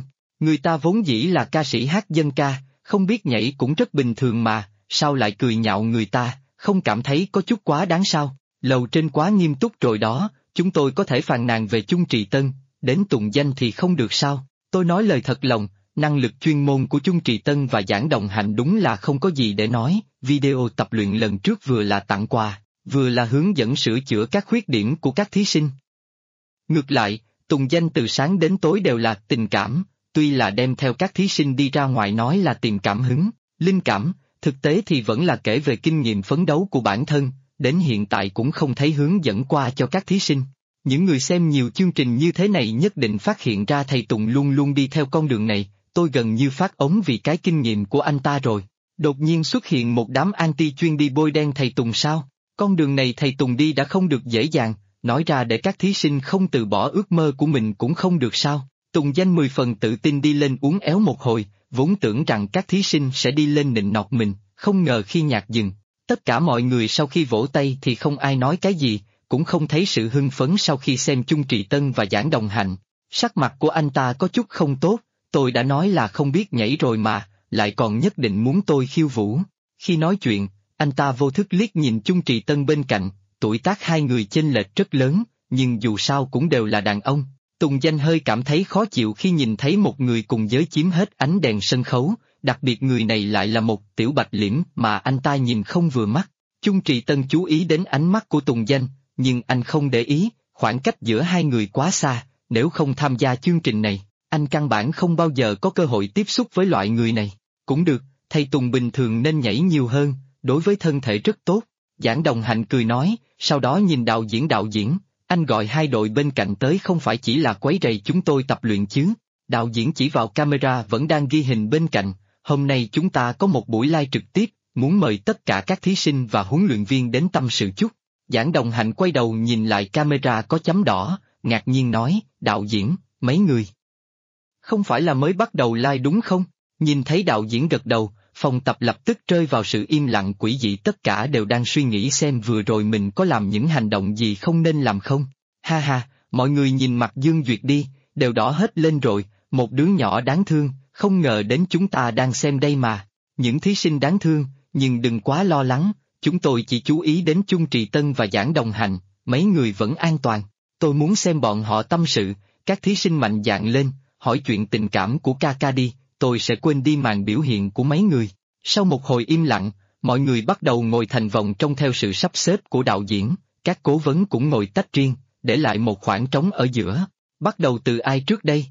Người ta vốn dĩ là ca sĩ hát dân ca, không biết nhảy cũng rất bình thường mà, sao lại cười nhạo người ta, không cảm thấy có chút quá đáng sao? Lầu trên quá nghiêm túc rồi đó, chúng tôi có thể phàn nàn về Chung Trì Tân, đến tụng danh thì không được sao? Tôi nói lời thật lòng, năng lực chuyên môn của Chung Trì Tân và Giảng Đồng Hạnh đúng là không có gì để nói, video tập luyện lần trước vừa là tặng quà, vừa là hướng dẫn sửa chữa các khuyết điểm của các thí sinh. Ngược lại, tụng danh từ sáng đến tối đều là tình cảm, tuy là đem theo các thí sinh đi ra ngoài nói là tìm cảm hứng, linh cảm, thực tế thì vẫn là kể về kinh nghiệm phấn đấu của bản thân, đến hiện tại cũng không thấy hướng dẫn qua cho các thí sinh. Những người xem nhiều chương trình như thế này nhất định phát hiện ra thầy Tùng luôn luôn đi theo con đường này, tôi gần như phát ống vì cái kinh nghiệm của anh ta rồi. Đột nhiên xuất hiện một đám anti chuyên đi bôi đen thầy Tùng sao? Con đường này thầy Tùng đi đã không được dễ dàng, nói ra để các thí sinh không từ bỏ ước mơ của mình cũng không được sao? Tùng danh 10 phần tự tin đi lên uốn éo một hồi, vốn tưởng rằng các thí sinh sẽ đi lên nịnh nọt mình, không ngờ khi nhạc dừng, tất cả mọi người sau khi vỗ tay thì không ai nói cái gì, cũng không thấy sự hưng phấn sau khi xem Chung Trì Tân và Giảng Đồng Hạnh. Sắc mặt của anh ta có chút không tốt, tôi đã nói là không biết nhảy rồi mà, lại còn nhất định muốn tôi khiêu vũ. Khi nói chuyện, anh ta vô thức liếc nhìn Chung Trì Tân bên cạnh, tuổi tác hai người chênh lệch rất lớn, nhưng dù sao cũng đều là đàn ông. Tùng danh hơi cảm thấy khó chịu khi nhìn thấy một người cùng giới chiếm hết ánh đèn sân khấu, đặc biệt người này lại là một tiểu bạch liễm mà anh ta nhìn không vừa mắt. Chung Trì Tân chú ý đến ánh mắt của Tùng danh, nhưng anh không để ý, khoảng cách giữa hai người quá xa, nếu không tham gia chương trình này, anh căn bản không bao giờ có cơ hội tiếp xúc với loại người này. Cũng được, thầy Tùng bình thường nên nhảy nhiều hơn, đối với thân thể rất tốt. Giảng Đồng Hạnh cười nói, sau đó nhìn đạo diễn, anh gọi hai đội bên cạnh tới không phải chỉ là quấy rầy chúng tôi tập luyện chứ. Đạo diễn chỉ vào camera vẫn đang ghi hình bên cạnh, hôm nay chúng ta có một buổi live trực tiếp, muốn mời tất cả các thí sinh và huấn luyện viên đến tâm sự chút. Giảng Đồng Hạnh quay đầu nhìn lại camera có chấm đỏ, ngạc nhiên nói, đạo diễn, mấy người. Không phải là mới bắt đầu live đúng không? Nhìn thấy đạo diễn gật đầu, phòng tập lập tức rơi vào sự im lặng quỷ dị, tất cả đều đang suy nghĩ xem vừa rồi mình có làm những hành động gì không nên làm không. Ha ha, mọi người nhìn mặt Dương Duyệt đi, đều đỏ hết lên rồi, một đứa nhỏ đáng thương, không ngờ đến chúng ta đang xem đây mà. Những thí sinh đáng thương, nhưng đừng quá lo lắng, chúng tôi chỉ chú ý đến Chung Trì Tân và Giảng Đồng Hạnh, mấy người vẫn an toàn. Tôi muốn xem bọn họ tâm sự, các thí sinh mạnh dạn lên, hỏi chuyện tình cảm của ca ca đi, tôi sẽ quên đi màn biểu hiện của mấy người. Sau một hồi im lặng, mọi người bắt đầu ngồi thành vòng trông theo sự sắp xếp của đạo diễn, các cố vấn cũng ngồi tách riêng, để lại một khoảng trống ở giữa. Bắt đầu từ ai trước đây?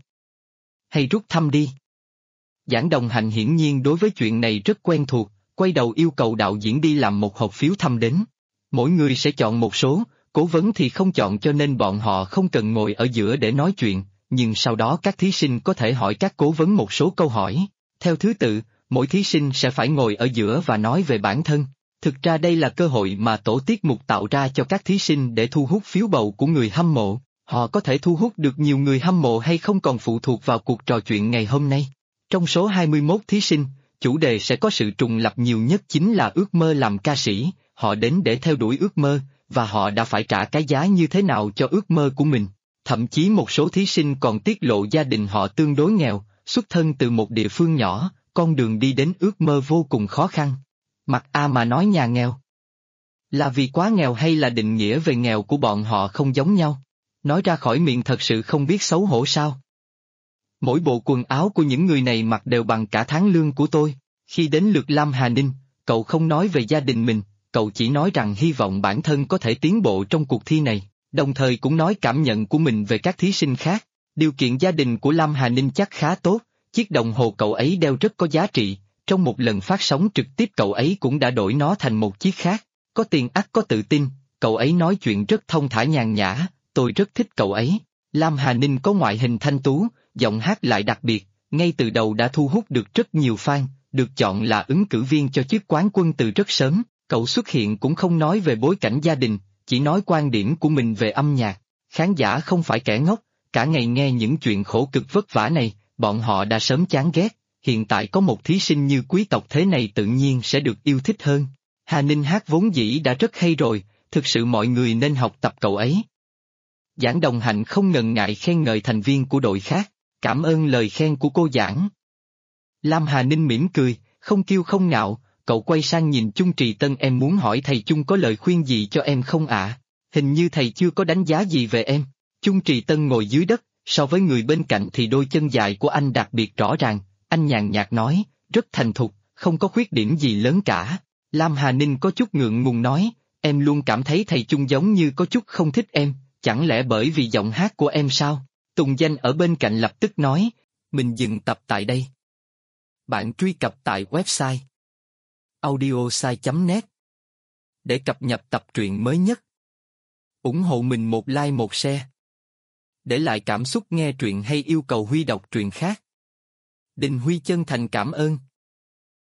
Hay rút thăm đi? Giảng Đồng Hạnh hiển nhiên đối với chuyện này rất quen thuộc, quay đầu yêu cầu đạo diễn đi làm một hộp phiếu thăm đến. Mỗi người sẽ chọn một số, cố vấn thì không chọn cho nên bọn họ không cần ngồi ở giữa để nói chuyện, nhưng sau đó các thí sinh có thể hỏi các cố vấn một số câu hỏi. Theo thứ tự, mỗi thí sinh sẽ phải ngồi ở giữa và nói về bản thân. Thực ra đây là cơ hội mà tổ tiết mục tạo ra cho các thí sinh để thu hút phiếu bầu của người hâm mộ. Họ có thể thu hút được nhiều người hâm mộ hay không còn phụ thuộc vào cuộc trò chuyện ngày hôm nay. Trong số 21 thí sinh, chủ đề sẽ có sự trùng lặp nhiều nhất chính là ước mơ làm ca sĩ, họ đến để theo đuổi ước mơ, và họ đã phải trả cái giá như thế nào cho ước mơ của mình. Thậm chí một số thí sinh còn tiết lộ gia đình họ tương đối nghèo, xuất thân từ một địa phương nhỏ, con đường đi đến ước mơ vô cùng khó khăn. Mặc A mà nói nhà nghèo. Là vì quá nghèo hay là định nghĩa về nghèo của bọn họ không giống nhau? Nói ra khỏi miệng thật sự không biết xấu hổ sao? Mỗi bộ quần áo của những người này mặc đều bằng cả tháng lương của tôi. Khi đến lượt Lam Hà Ninh, cậu không nói về gia đình mình, cậu chỉ nói rằng hy vọng bản thân có thể tiến bộ trong cuộc thi này, đồng thời cũng nói cảm nhận của mình về các thí sinh khác. Điều kiện gia đình của Lam Hà Ninh chắc khá tốt, chiếc đồng hồ cậu ấy đeo rất có giá trị, trong một lần phát sóng trực tiếp cậu ấy cũng đã đổi nó thành một chiếc khác. Có tiền ắt có tự tin, cậu ấy nói chuyện rất thông thả nhàn nhã, tôi rất thích cậu ấy. Lam Hà Ninh có ngoại hình thanh tú, giọng hát lại đặc biệt, ngay từ đầu đã thu hút được rất nhiều fan, được chọn là ứng cử viên cho chức quán quân từ rất sớm. Cậu xuất hiện cũng không nói về bối cảnh gia đình, chỉ nói quan điểm của mình về âm nhạc. Khán giả không phải kẻ ngốc, cả ngày nghe những chuyện khổ cực vất vả này, bọn họ đã sớm chán ghét, hiện tại có một thí sinh như quý tộc thế này tự nhiên sẽ được yêu thích hơn. Hà Ninh hát vốn dĩ đã rất hay rồi, thực sự mọi người nên học tập cậu ấy. Giảng Đồng Hạnh không ngần ngại khen ngợi thành viên của đội khác, Cảm ơn lời khen của cô giảng. Lam Hà Ninh mỉm cười, không kiêu không ngạo, cậu quay sang nhìn Chung Trì Tân, em muốn hỏi thầy Chung có lời khuyên gì cho em không ạ? Hình như thầy chưa có đánh giá gì về em. Chung Trì Tân ngồi dưới đất, so với người bên cạnh thì đôi chân dài của anh đặc biệt rõ ràng, anh nhàn nhạt nói, rất thành thục, không có khuyết điểm gì lớn cả. Lam Hà Ninh có chút ngượng ngùng nói, em luôn cảm thấy thầy Chung giống như có chút không thích em, chẳng lẽ bởi vì giọng hát của em sao? Tùng Danh ở bên cạnh lập tức nói, mình dừng tập tại đây. Bạn truy cập tại website audiosai.net để cập nhật tập truyện mới nhất. Ủng hộ mình một like một share. Để lại cảm xúc nghe truyện hay yêu cầu Huy đọc truyện khác. Đình Huy chân thành cảm ơn.